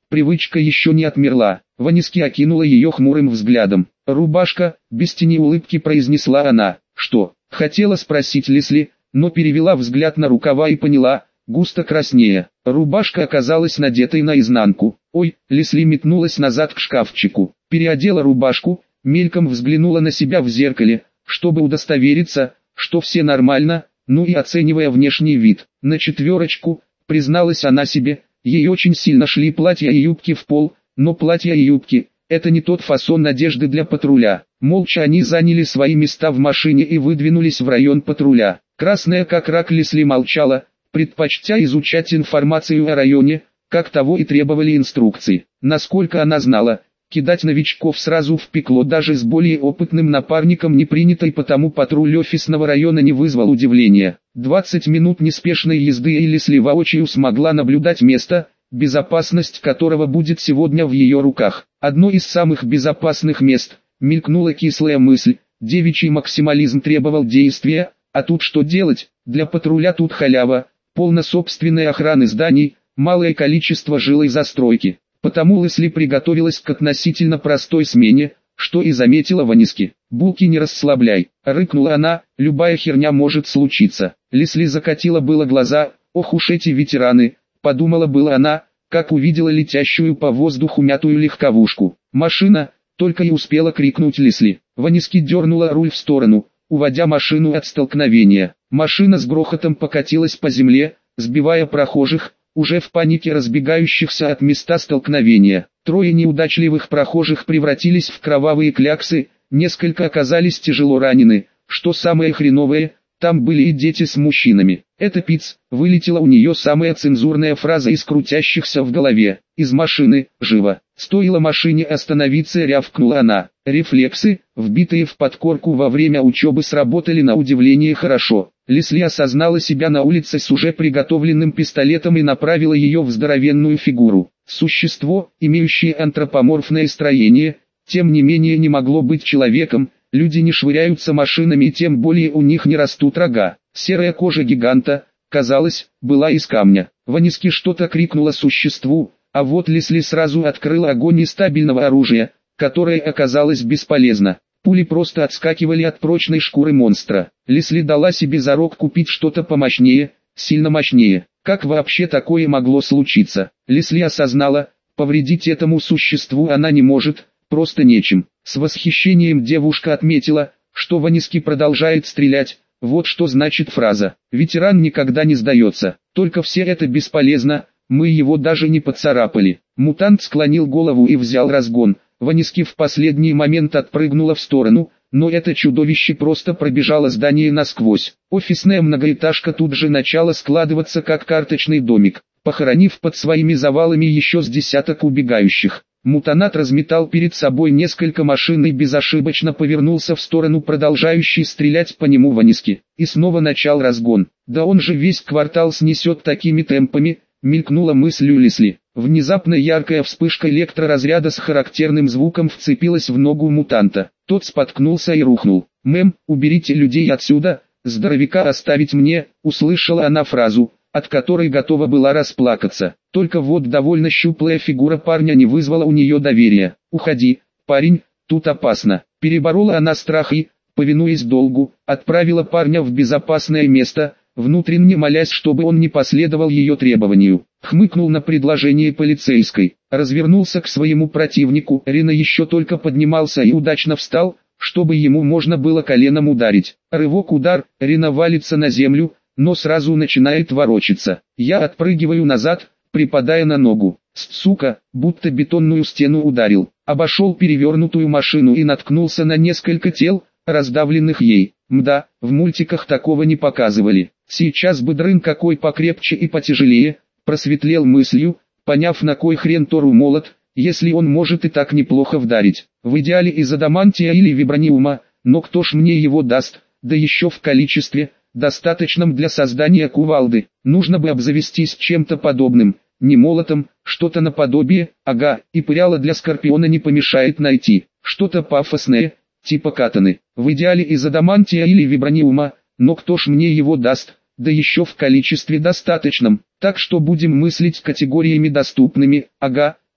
Привычка еще не отмерла. Ваниски окинула ее хмурым взглядом. «Рубашка», без тени улыбки произнесла она. «Что?» Хотела спросить Лесли, но перевела взгляд на рукава и поняла, густо краснея. Рубашка оказалась надетой наизнанку. «Ой!» Лесли метнулась назад к шкафчику. Переодела рубашку, мельком взглянула на себя в зеркале, чтобы удостовериться, что все нормально, ну и оценивая внешний вид. На 4, призналась она себе, ей очень сильно шли платья и юбки в пол, но платья и юбки – это не тот фасон одежды для патруля. Молча они заняли свои места в машине и выдвинулись в район патруля. Красная как рак Лесли молчала, предпочтя изучать информацию о районе, как того и требовали инструкции. Насколько она знала, кидать новичков сразу в пекло даже с более опытным напарником не принято, и потому патруль офисного района не вызвал удивления. 20 минут неспешной езды, и Лесли воочию смогла наблюдать место, безопасность которого будет сегодня в ее руках. Одно из самых безопасных мест, мелькнула кислая мысль, девичий максимализм требовал действия, а тут что делать, для патруля тут халява, полно собственной охраны зданий, малое количество жилой застройки. Потому Лесли приготовилась к относительно простой смене, что и заметила Ваниски. «Булки не расслабляй», — рыкнула она, — «любая херня может случиться». Лесли закатила было глаза, «Ох уж эти ветераны», — подумала была она, как увидела летящую по воздуху мятую легковушку. «Машина!» — только и успела крикнуть Лесли. Ваниски дернула руль в сторону, уводя машину от столкновения. Машина с грохотом покатилась по земле, сбивая прохожих, уже в панике разбегающихся от места столкновения. 3 неудачливых прохожих превратились в кровавые кляксы, несколько оказались тяжело ранены. Что самое хреновое, там были и дети с мужчинами. «Это пиц», вылетела у нее самая цензурная фраза из крутящихся в голове. «Из машины, живо!» Стоило машине остановиться, рявкнула она. Рефлексы, вбитые в подкорку во время учебы, сработали на удивление хорошо. Лесли осознала себя на улице с уже приготовленным пистолетом и направила ее в здоровенную фигуру. Существо, имеющее антропоморфное строение, тем не менее не могло быть человеком. Люди не швыряются машинами, и тем более у них не растут рога. Серая кожа гиганта, казалось, была из камня. Ваниски что-то крикнула существу, а вот Лесли сразу открыла огонь из стабильного оружия, которое оказалось бесполезно. Пули просто отскакивали от прочной шкуры монстра. Лесли дала себе зарок купить что-то помощнее, сильно мощнее. Как вообще такое могло случиться? Лесли осознала, повредить этому существу она не может, просто нечем. С восхищением девушка отметила, что Ваниски продолжает стрелять. Вот что значит фраза «Ветеран никогда не сдается». Только все это бесполезно, мы его даже не поцарапали. Мутант склонил голову и взял разгон. Ваниски в последний момент отпрыгнула в сторону, но это чудовище просто пробежало здание насквозь. Офисная многоэтажка тут же начала складываться как карточный домик, похоронив под своими завалами еще с десяток убегающих. Мутанат разметал перед собой несколько машин и безошибочно повернулся в сторону продолжающей стрелять по нему Ваниски. И снова начал разгон. Да он же весь квартал снесет такими темпами, мелькнула мысль у Лесли. Внезапно яркая вспышка электроразряда с характерным звуком вцепилась в ногу мутанта. Тот споткнулся и рухнул. «Мэм, уберите людей отсюда, здоровяка оставить мне», услышала она фразу, от которой готова была расплакаться. Только вот довольно щуплая фигура парня не вызвала у нее доверия. «Уходи, парень, тут опасно». Переборола она страх и, повинуясь долгу, отправила парня в безопасное место, внутренне молясь, чтобы он не последовал ее требованию. Хмыкнул на предложение полицейской, развернулся к своему противнику. Рина еще только поднимался и удачно встал, чтобы ему можно было коленом ударить. Рывок-удар, Рина валится на землю, но сразу начинает ворочаться. Я отпрыгиваю назад, припадая на ногу. Сука, будто бетонную стену ударил. Обошел перевернутую машину и наткнулся на несколько тел, раздавленных ей. Мда, в мультиках такого не показывали. Сейчас бы дрын какой покрепче и потяжелее, просветлел мыслью, поняв, на кой хрен Тору молот, если он может и так неплохо вдарить. В идеале из адамантия или вибраниума, но кто ж мне его даст, да еще в количестве, достаточном для создания кувалды. Нужно бы обзавестись чем-то подобным, не молотом, что-то наподобие, ага, и пыряло для скорпиона не помешает найти. Что-то пафосное, типа катаны. В идеале из адамантия или вибраниума, но кто ж мне его даст, да еще в количестве достаточном. Так что будем мыслить категориями доступными, ага,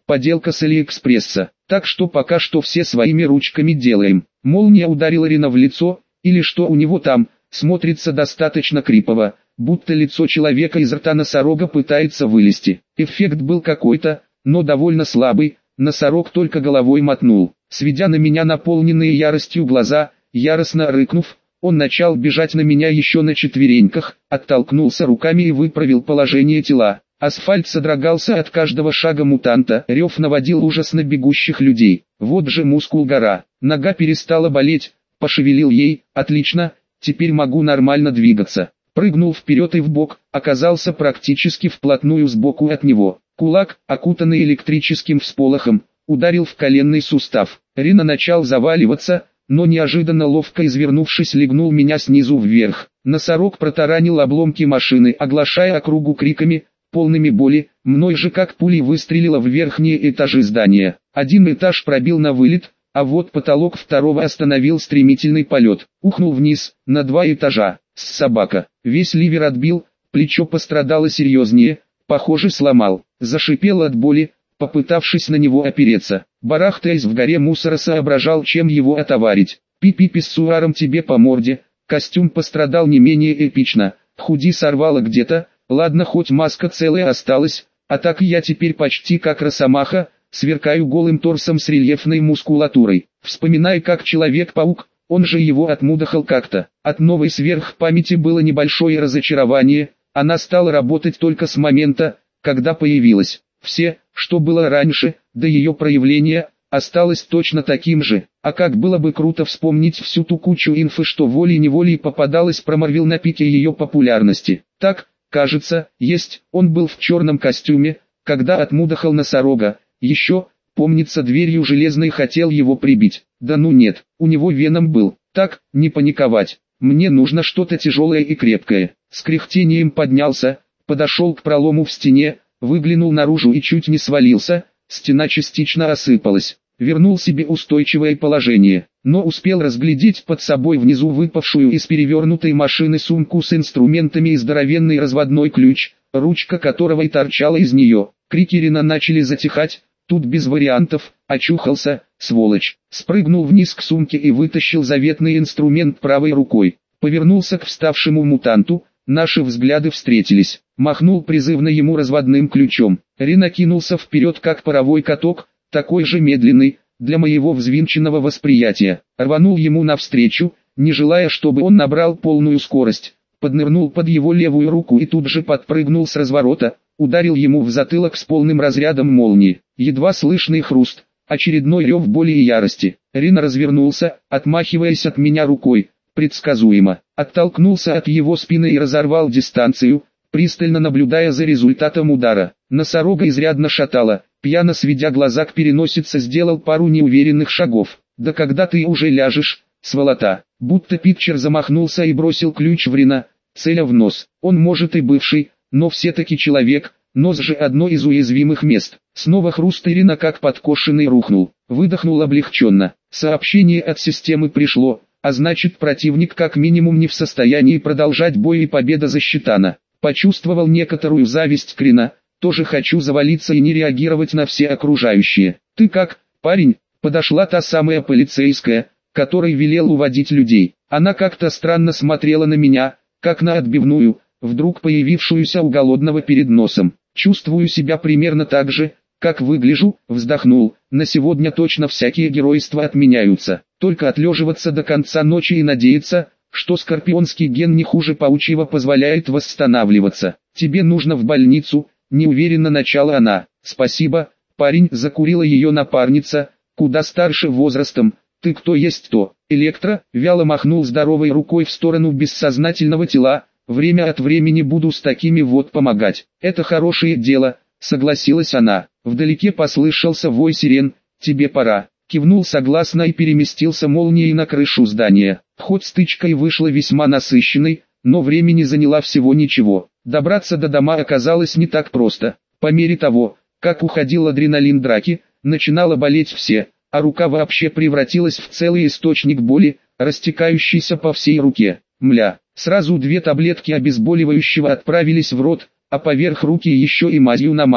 поделка с Алиэкспресса. Так что пока что все своими ручками делаем. Молния ударила Рина в лицо, или что у него там, смотрится достаточно крипово, будто лицо человека из рта носорога пытается вылезти. Эффект был какой-то, но довольно слабый, носорог только головой мотнул, сведя на меня наполненные яростью глаза, яростно рыкнув, он начал бежать на меня еще на четвереньках, оттолкнулся руками и выправил положение тела. Асфальт содрогался от каждого шага мутанта, рев наводил ужас на бегущих людей. Вот же мускул гора, нога перестала болеть, пошевелил ей, отлично, теперь могу нормально двигаться. Прыгнул вперед и вбок, оказался практически вплотную сбоку от него. Кулак, окутанный электрическим всполохом, ударил в коленный сустав. Рина начал заваливаться, но неожиданно ловко извернувшись легнул меня снизу вверх. Носорог протаранил обломки машины, оглашая округу криками, полными боли, мной же как пулей выстрелило в верхние этажи здания. Один этаж пробил на вылет, а вот потолок второго остановил стремительный полет. Ухнул вниз, на 2 этажа, собака. Весь ливер отбил, плечо пострадало серьезнее, похоже сломал. Зашипел от боли, попытавшись на него опереться. Барахтаясь в горе мусора соображал, чем его отоварить. Пипи писсуаром тебе по морде. Костюм пострадал не менее эпично, худи сорвало где-то. Ладно, хоть маска целая осталась, а так я теперь почти как росомаха, сверкаю голым торсом с рельефной мускулатурой. Вспоминай, как Человек-паук, он же его отмудохал как-то. От новой сверхпамяти было небольшое разочарование, она стала работать только с момента, когда появилась. Все, что было раньше, до ее проявления, осталось точно таким же. А как было бы круто вспомнить всю ту кучу инфы, что волей-неволей попадалась про Марвел на пике ее популярности. Так, кажется, есть, он был в черном костюме, когда отмудохал носорога, еще, помнится, дверью железной хотел его прибить. Да ну нет, у него веном был. Так, не паниковать, мне нужно что-то тяжелое и крепкое. С кряхтением поднялся, подошел к пролому в стене, выглянул наружу и чуть не свалился, стена частично осыпалась. Вернул себе устойчивое положение, но успел разглядеть под собой внизу выпавшую из перевернутой машины сумку с инструментами и здоровенный разводной ключ, ручка которого и торчала из нее. Крики Рина начали затихать, тут без вариантов, очухался, сволочь. Спрыгнул вниз к сумке и вытащил заветный инструмент правой рукой. Повернулся к вставшему мутанту, наши взгляды встретились. Махнул призывно ему разводным ключом. Рина кинулся вперед как паровой каток, такой же медленный, для моего взвинченного восприятия. Рванул ему навстречу, не желая, чтобы он набрал полную скорость. Поднырнул под его левую руку и тут же подпрыгнул с разворота, ударил ему в затылок с полным разрядом молнии. Едва слышный хруст, очередной рев боли и ярости. Рина развернулся, отмахиваясь от меня рукой, предсказуемо. Оттолкнулся от его спины и разорвал дистанцию, пристально наблюдая за результатом удара. Носорога изрядно шатало. Пьяно сведя глаза к переносице, сделал пару неуверенных шагов. «Да когда ты уже ляжешь, сволота?» Будто Питчер замахнулся и бросил ключ в Рина, целя в нос. Он может и бывший, но все-таки человек, нос же одно из уязвимых мест. Снова хруст и Рина как подкошенный рухнул. Выдохнул облегченно. Сообщение от системы пришло, а значит противник как минимум не в состоянии продолжать бой и победа засчитана. Почувствовал некоторую зависть к Рина. Тоже хочу завалиться и не реагировать на все окружающие. «Ты как, парень?» Подошла та самая полицейская, которой велел уводить людей. Она как-то странно смотрела на меня, как на отбивную, вдруг появившуюся у голодного перед носом. Чувствую себя примерно так же, как выгляжу, вздохнул. На сегодня точно всякие геройства отменяются. Только отлеживаться до конца ночи и надеяться, что скорпионский ген не хуже паучьего позволяет восстанавливаться. Тебе нужно в больницу. Неуверенно начала она. «Спасибо, парень», закурила ее напарница, куда старше возрастом. «Ты кто есть то?» Электро вяло махнул здоровой рукой в сторону бессознательного тела. «Время от времени буду с такими вот помогать». «Это хорошее дело», согласилась она. Вдалеке послышался вой сирен. «Тебе пора». Кивнул согласно и переместился молнией на крышу здания. Хоть стычка и вышла весьма насыщенной, но времени заняла всего ничего. Добраться до дома оказалось не так просто. По мере того, как уходил адреналин драки, начинало болеть все, а рука вообще превратилась в целый источник боли, растекающийся по всей руке. Мля, сразу 2 таблетки обезболивающего отправились в рот, а поверх руки еще и мазью намазал.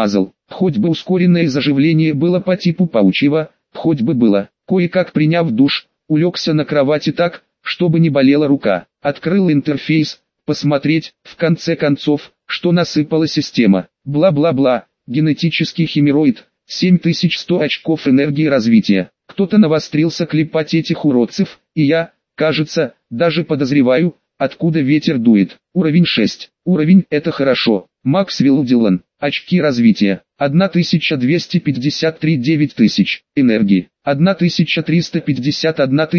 Хоть бы ускоренное заживление было по типу паучьего, хоть бы было. Кое-как приняв душ, улегся на кровати так, чтобы не болела рука. Открыл интерфейс, посмотреть, в конце концов, что насыпала система. Бла-бла-бла, генетический химероид, 7100 очков энергии развития. Кто-то навострился клепать этих уродцев, и я, кажется, даже подозреваю, откуда ветер дует. Уровень 6. Уровень – это хорошо. Максвелл Дилан. Очки развития. 1253 9000. Энергии. 1350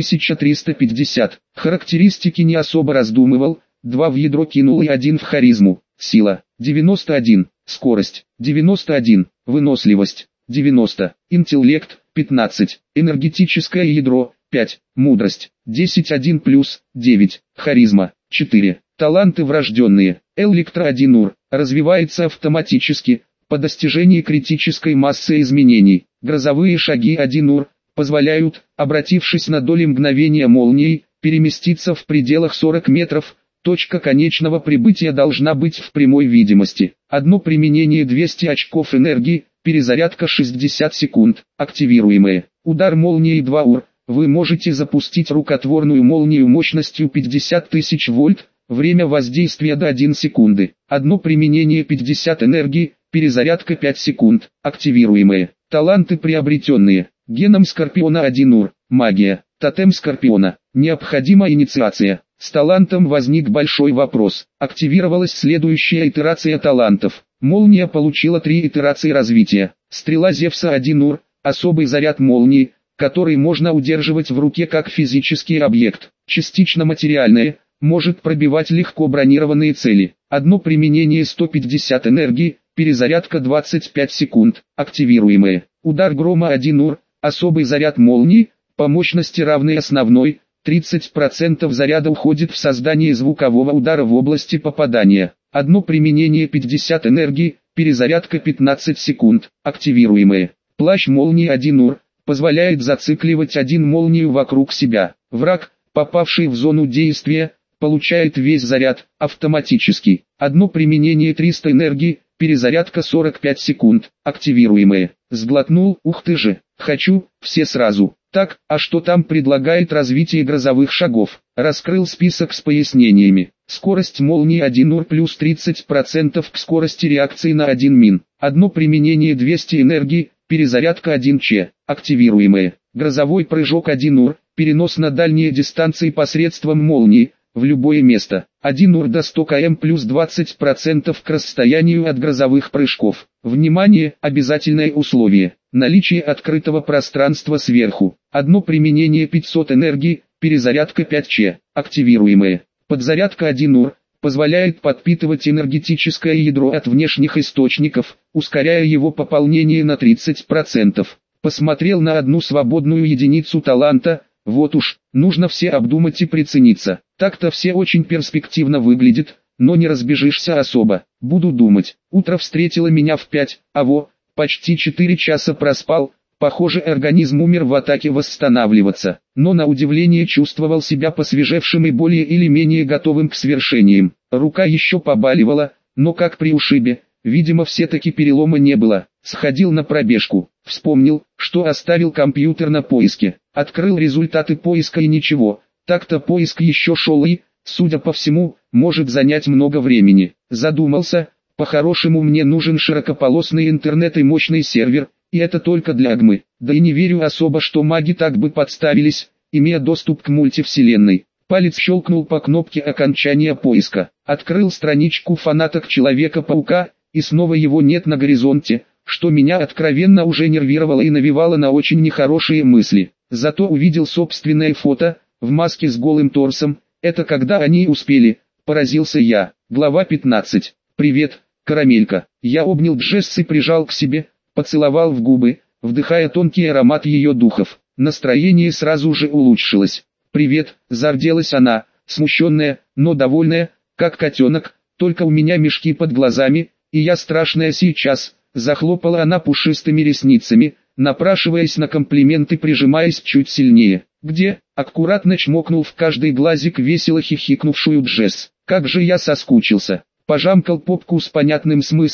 1350. Характеристики не особо раздумывал. 2 в ядро кинул и 1 в харизму. Сила. 91. Скорость. 91. Выносливость. 90. Интеллект. 15. Энергетическое ядро. 5. Мудрость. 10 1 плюс. 9. Харизма. 4. Таланты врожденные. Электро 1 ур. Развивается автоматически, по достижении критической массы изменений. Грозовые шаги 1 ур. Позволяют, обратившись на доли мгновения молнией, переместиться в пределах 40 метров. Точка конечного прибытия должна быть в прямой видимости. Одно применение 200 очков энергии, перезарядка 60 секунд. Активируемые. Удар молнии 2 ур. Вы можете запустить рукотворную молнию мощностью 50 тысяч вольт. Время воздействия до 1 секунды. Одно применение 50 энергии, перезарядка 5 секунд. Активируемые. Таланты приобретенные. Геном Скорпиона 1 ур. Магия. Тотем Скорпиона. Необходима инициация. С талантом возник большой вопрос. Активировалась следующая итерация талантов. Молния получила 3 итерации развития. Стрела Зевса 1 ур. Особый заряд молнии, который можно удерживать в руке как физический объект. Частично материальное. Может пробивать легко бронированные цели. Одно применение 150 энергии, перезарядка 25 секунд. Активируемые. Удар грома 1 ур. Особый заряд молнии, по мощности равный основной. 30% заряда уходит в создание звукового удара в области попадания. Одно применение 50 энергии, перезарядка 15 секунд. Активируемые. Плащ молнии 1 ур. Позволяет зацикливать один молнию вокруг себя. Враг, попавший в зону действия, получает весь заряд, автоматически. Одно применение 300 энергии, перезарядка 45 секунд. Активируемые. Сглотнул, ух ты же, хочу, все сразу. Так, а что там предлагает развитие грозовых шагов? Раскрыл список с пояснениями. Скорость молнии 1 ур плюс 30% к скорости реакции на 1 мин. Одно применение 200 энергии, перезарядка 1 ч. Активируемые. Грозовой прыжок 1 ур, перенос на дальние дистанции посредством молнии, в любое место. 1 ур до 100 км плюс 20% к расстоянию от грозовых прыжков. Внимание, обязательное условие. Наличие открытого пространства сверху. Одно применение 500 энергии, перезарядка 5 ч. Активируемые. Подзарядка 1 ур. Позволяет подпитывать энергетическое ядро от внешних источников, ускоряя его пополнение на 30%. Посмотрел на одну свободную единицу таланта. Вот уж, нужно все обдумать и прицениться. Так-то все очень перспективно выглядит, но не разбежишься особо. Буду думать. Утро встретило меня в 5, почти 4 часа проспал. Похоже, организм умер в атаке восстанавливаться, но на удивление чувствовал себя посвежевшим и более или менее готовым к свершениям. Рука еще побаливала, но как при ушибе, видимо все-таки перелома не было. Сходил на пробежку, вспомнил, что оставил компьютер на поиске. Открыл результаты поиска и ничего, так-то поиск еще шел и, судя по всему, может занять много времени. Задумался, по-хорошему мне нужен широкополосный интернет и мощный сервер, и это только для АГМы. Да и не верю особо, что маги так бы подставились, имея доступ к мультивселенной. Палец щелкнул по кнопке окончания поиска. Открыл страничку фанаток Человека-паука, и снова его нет на горизонте, что меня откровенно уже нервировало и навевало на очень нехорошие мысли. Зато увидел собственное фото, в маске с голым торсом. Это когда они успели, поразился я. Глава 15. Привет, карамелька. Я обнял Джесс и прижал к себе, поцеловал в губы, вдыхая тонкий аромат ее духов. Настроение сразу же улучшилось. «Привет», — зарделась она, смущенная, но довольная, как котенок, только у меня мешки под глазами, и я страшная сейчас. Захлопала она пушистыми ресницами, напрашиваясь на комплименты, прижимаясь чуть сильнее. «Где?» — аккуратно чмокнул в каждый глазик весело хихикнувшую Джесс. «Как же я соскучился!» Пожамкал попку с понятным смыслом.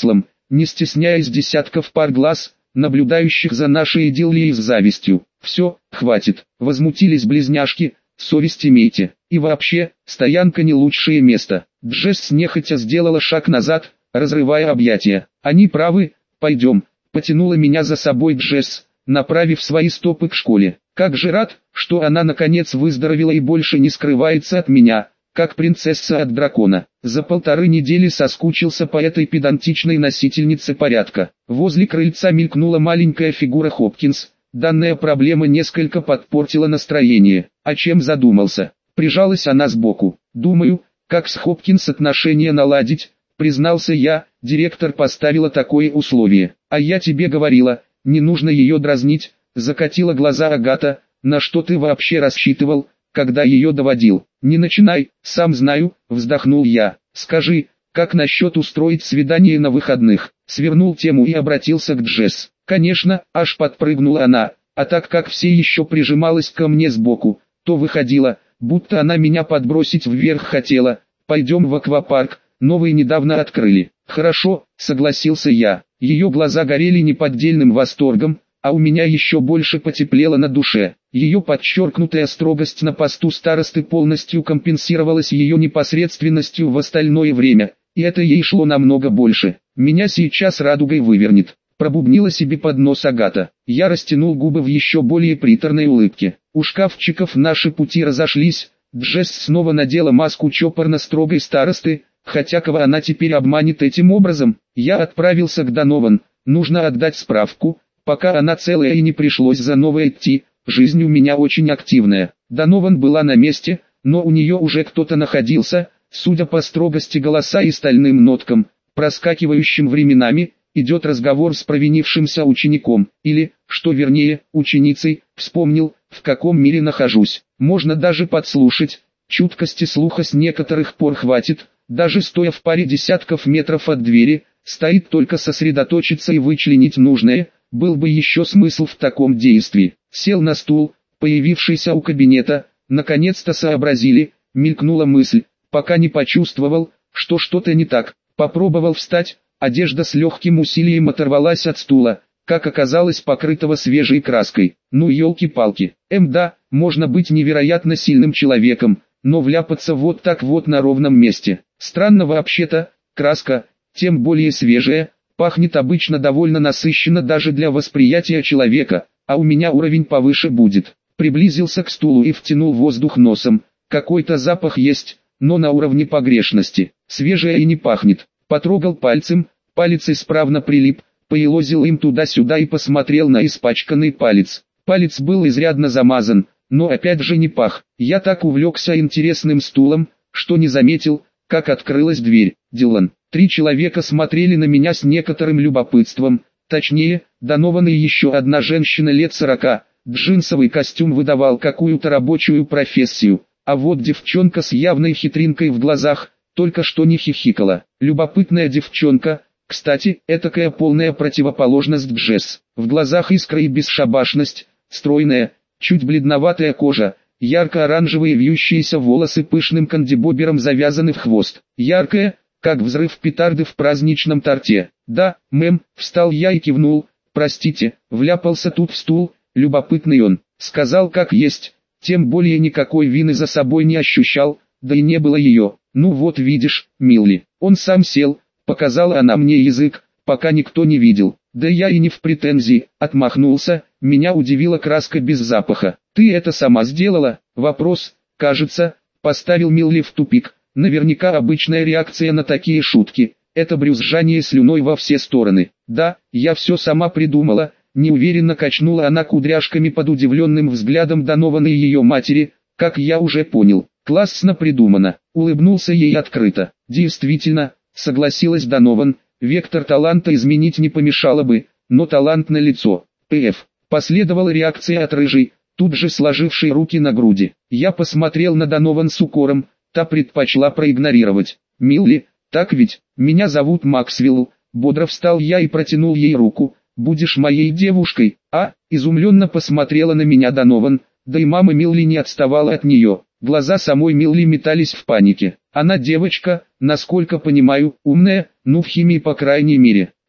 не стесняясь десятков пар глаз, наблюдающих за нашей идиллией с завистью. «Все, хватит», — возмутились близняшки, — «совесть имейте. И вообще, стоянка не лучшее место». Джесс нехотя сделала шаг назад, разрывая объятия. «Они правы, пойдем», — потянула меня за собой Джесс, направив свои стопы к школе. Как же рад, что она наконец выздоровела и больше не скрывается от меня, как принцесса от дракона. За 1,5 недели соскучился по этой педантичной носительнице порядка. Возле крыльца мелькнула маленькая фигура Хопкинс. Данная проблема несколько подпортила настроение. О чем задумался? Прижалась она сбоку. «Думаю, как с Хопкинс отношения наладить», признался я. Директор поставила такое условие. «А я тебе говорила, не нужно ее дразнить», закатила глаза Агата. «На что ты вообще рассчитывал, когда ее доводил?» «Не начинай, сам знаю», вздохнул я. «Скажи, как насчет устроить свидание на выходных?» Свернул тему и обратился к Джесс. «Конечно», аж подпрыгнула она, а так как все еще прижималась ко мне сбоку, то выходило, будто она меня подбросить вверх хотела. «Пойдем в аквапарк, новый недавно открыли». «Хорошо», согласился я. Ее глаза горели неподдельным восторгом, а у меня еще больше потеплело на душе. Ее подчеркнутая строгость на посту старосты полностью компенсировалась ее непосредственностью в остальное время, и это ей шло намного больше. «Меня сейчас радугой вывернет», пробубнила себе под нос Агата. Я растянул губы в еще более приторной улыбке. У шкафчиков наши пути разошлись. Джесс снова надела маску чопорно-строгой старосты, хотя кого она теперь обманет этим образом. Я отправился к Донован, нужно отдать справку, пока она целая и не пришлось за новой идти. Жизнь у меня очень активная. Донован была на месте, но у нее уже кто-то находился, судя по строгости голоса и стальным ноткам, проскакивающим временами. Идет разговор с провинившимся учеником, или, что вернее, ученицей. Вспомнил, в каком мире нахожусь. Можно даже подслушать. Чуткости слуха с некоторых пор хватит, даже стоя в паре десятков метров от двери, стоит только сосредоточиться и вычленить нужное. Был бы еще смысл в таком действии. Сел на стул, появившийся у кабинета. Наконец-то сообразили, мелькнула мысль, пока не почувствовал, что что-то не так. Попробовал встать. Одежда с легким усилием оторвалась от стула, как оказалось покрытого свежей краской. Ну елки-палки. Да, можно быть невероятно сильным человеком, но вляпаться вот так вот на ровном месте. Странно вообще-то, краска, тем более свежая, пахнет обычно довольно насыщенно даже для восприятия человека, а у меня уровень повыше будет. Приблизился к стулу и втянул воздух носом. Какой-то запах есть, но на уровне погрешности. Свежая и не пахнет. Потрогал пальцем, палец исправно прилип, поелозил им туда-сюда и посмотрел на испачканный палец. Палец был изрядно замазан, но опять же не пах. Я так увлекся интересным стулом, что не заметил, как открылась дверь. Дилан. 3 человека смотрели на меня с некоторым любопытством, точнее, Донован и еще одна женщина лет 40. Джинсовый костюм выдавал какую-то рабочую профессию, а вот девчонка с явной хитринкой в глазах только что не хихикала. Любопытная девчонка, кстати, этакая полная противоположность Джесс. В глазах искра и бесшабашность, стройная, чуть бледноватая кожа, ярко-оранжевые вьющиеся волосы пышным кандибобером завязаны в хвост. Яркая, как взрыв петарды в праздничном торте. «Да, мэм», встал я и кивнул. «Простите, вляпался тут в стул», любопытный он, сказал как есть, тем более никакой вины за собой не ощущал, да и не было ее. «Ну вот видишь, Милли». Он сам сел, показала она мне язык, пока никто не видел. «Да я и не в претензии», отмахнулся, меня удивила краска без запаха. «Ты это сама сделала?» Вопрос, кажется, поставил Милли в тупик. Наверняка обычная реакция на такие шутки, это брюзжание слюной во все стороны. «Да, я все сама придумала», неуверенно качнула она кудряшками под удивленным взглядом Донована и ее матери. «Как я уже понял, классно придумано», улыбнулся ей открыто. «Действительно», согласилась Донован, вектор таланта изменить не помешало бы, но талант налицо. П.Ф. Последовала реакция от рыжей, тут же сложившей руки на груди. Я посмотрел на Донован с укором, та предпочла проигнорировать. «Милли, так ведь, меня зовут Максвелл», бодро встал я и протянул ей руку. «Будешь моей девушкой?» Изумленно посмотрела на меня Донован, да и мама Милли не отставала от нее. Глаза самой Милли метались в панике. Она девочка, насколько понимаю, умная, ну в химии по крайней мере.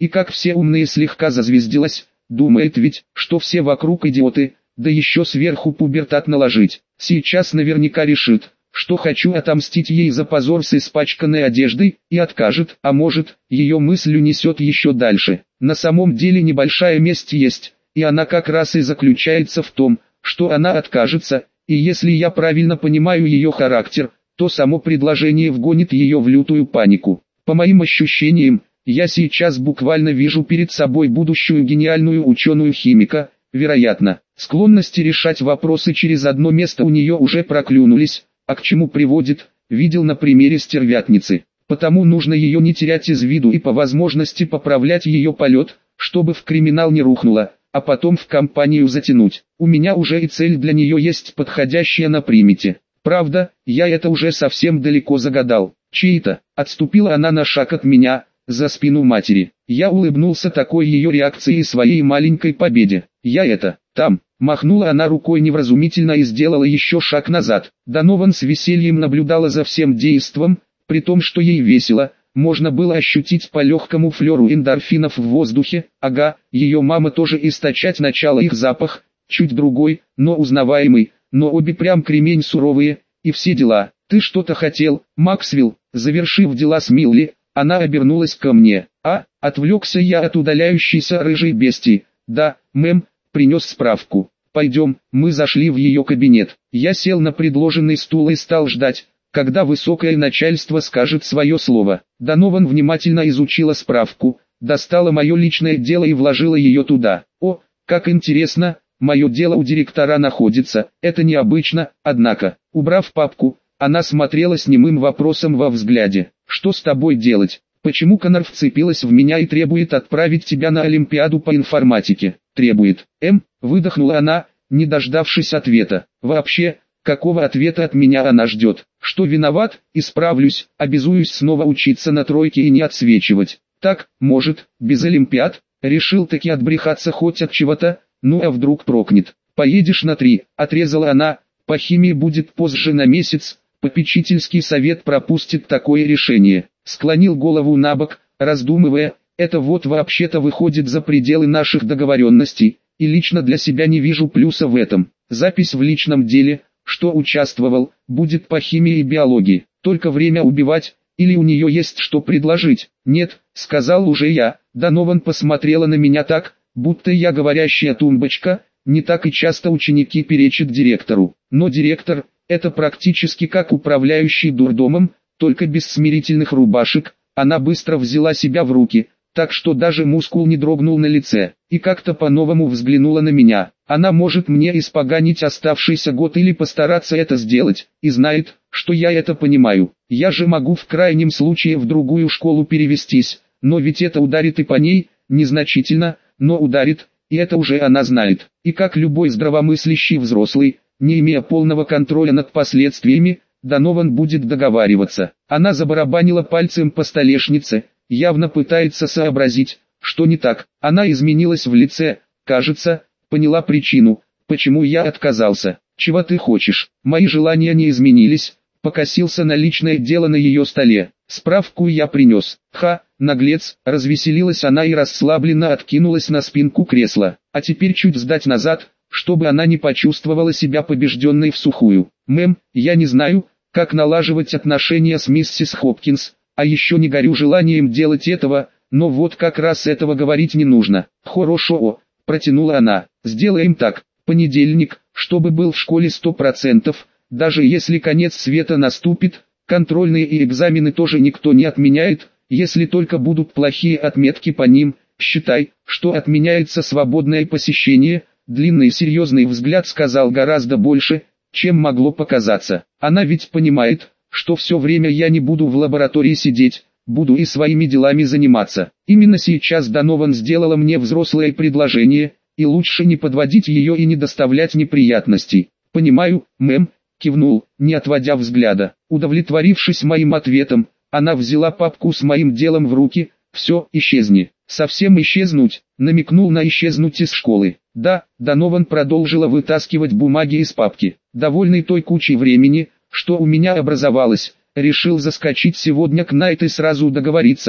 И как все умные слегка зазвездилась, думает ведь, что все вокруг идиоты, да еще сверху пубертат наложить. Сейчас наверняка решит, что хочу отомстить ей за позор с испачканной одеждой, и откажет, а может, ее мысль унесет еще дальше. На самом деле небольшая месть есть, и она как раз и заключается в том, что она откажется, и если я правильно понимаю ее характер, то само предложение вгонит ее в лютую панику. По моим ощущениям, я сейчас буквально вижу перед собой будущую гениальную ученую-химика, вероятно. Склонности решать вопросы через одно место у нее уже проклюнулись, а к чему приводит, видел на примере стервятницы. Потому нужно ее не терять из виду и по возможности поправлять ее полет, чтобы в криминал не рухнула, а потом в компанию затянуть. У меня уже и цель для нее есть подходящая на примете. Правда, я это уже совсем далеко загадал. Чей-то, отступила она на шаг от меня, за спину матери. Я улыбнулся такой ее реакции и своей маленькой победе. Я это, там, махнула она рукой невразумительно и сделала еще шаг назад. Донован с весельем наблюдала за всем действом, при том, что ей весело, можно было ощутить по легкому флеру эндорфинов в воздухе. Ага, ее мама тоже источать начала их запах, чуть другой, но узнаваемый, но обе прям кремень суровые, и все дела. Ты что-то хотел, Максвелл? Завершив дела с Милли, она обернулась ко мне. Отвлекся я от удаляющейся рыжей бестии. Да, мэм, принес справку. Пойдем, мы зашли в ее кабинет. Я сел на предложенный стул и стал ждать, когда высокое начальство скажет свое слово. Донован внимательно изучила справку, достала мое личное дело и вложила ее туда. О, как интересно, мое дело у директора находится, это необычно, однако, убрав папку, она смотрела с немым вопросом во взгляде. Что с тобой делать? Почему Коннор вцепилась в меня и требует отправить тебя на Олимпиаду по информатике? Требует. Выдохнула она, не дождавшись ответа. Вообще, какого ответа от меня она ждет? Что виноват? Исправлюсь, обязуюсь снова учиться на тройке и не отсвечивать. Так, может, без Олимпиад? Решил таки отбрехаться хоть от чего-то, ну а вдруг прокнет. Поедешь на 3, отрезала она, по химии будет позже на месяц, попечительский совет пропустит такое решение. Склонил голову набок, раздумывая, это вот вообще-то выходит за пределы наших договоренностей, и лично для себя не вижу плюса в этом. Запись в личном деле, что участвовал, будет по химии и биологии. Только время убивать, или у нее есть что предложить? Нет, сказал уже я. Донован посмотрела на меня так, будто я говорящая тумбочка. Не так и часто ученики перечат директору. Но директор, это практически как управляющий дурдомом, только без смирительных рубашек. Она быстро взяла себя в руки, так что даже мускул не дрогнул на лице, и как-то по-новому взглянула на меня. Она может мне испоганить оставшийся год или постараться это сделать, и знает, что я это понимаю. Я же могу в крайнем случае в другую школу перевестись, но ведь это ударит и по ней, незначительно, но ударит, и это уже она знает. И как любой здравомыслящий взрослый, не имея полного контроля над последствиями, Донован будет договариваться. Она забарабанила пальцем по столешнице, явно пытается сообразить, что не так. Она изменилась в лице, кажется, поняла причину, почему я отказался. Чего ты хочешь? Мои желания не изменились, покосился на личное дело на ее столе. Справку я принес. Наглец, развеселилась она и расслабленно откинулась на спинку кресла. А теперь чуть сдать назад, чтобы она не почувствовала себя побежденной всухую. Мэм, я не знаю, как налаживать отношения с миссис Хопкинс, а еще не горю желанием делать этого, но вот как раз этого говорить не нужно. Хорошо, протянула она, сделаем так, понедельник, чтобы был в школе 100%, даже если конец света наступит, контрольные и экзамены тоже никто не отменяет, если только будут плохие отметки по ним, считай, что отменяется свободное посещение. Длинный и серьезный взгляд сказал гораздо больше, чем могло показаться. Она ведь понимает, что все время я не буду в лаборатории сидеть, буду и своими делами заниматься. Именно сейчас Донован сделала мне взрослое предложение, и лучше не подводить ее и не доставлять неприятностей. «Понимаю, мэм», кивнул, не отводя взгляда. Удовлетворившись моим ответом, она взяла папку с моим делом в руки. «Все, исчезни». «Совсем исчезнуть?» намекнул на исчезнуть из школы. «Да», Донован продолжила вытаскивать бумаги из папки. Довольный той кучей времени, что у меня образовалось, решил заскочить сегодня к Найт и сразу договориться,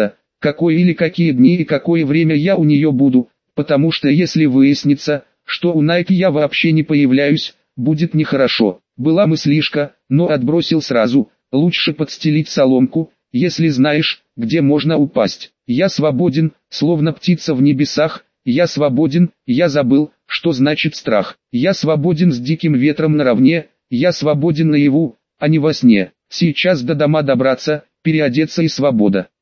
какой или какие дни и какое время я у нее буду, потому что если выяснится, что у Найк я вообще не появляюсь, будет нехорошо. Была мыслишка, но отбросил сразу, лучше подстелить соломку, если знаешь, где можно упасть. Я свободен, словно птица в небесах, я свободен, я забыл, что значит страх. Я свободен с диким ветром наравне, я свободен наяву, а не во сне. Сейчас до дома добраться, переодеться и свобода.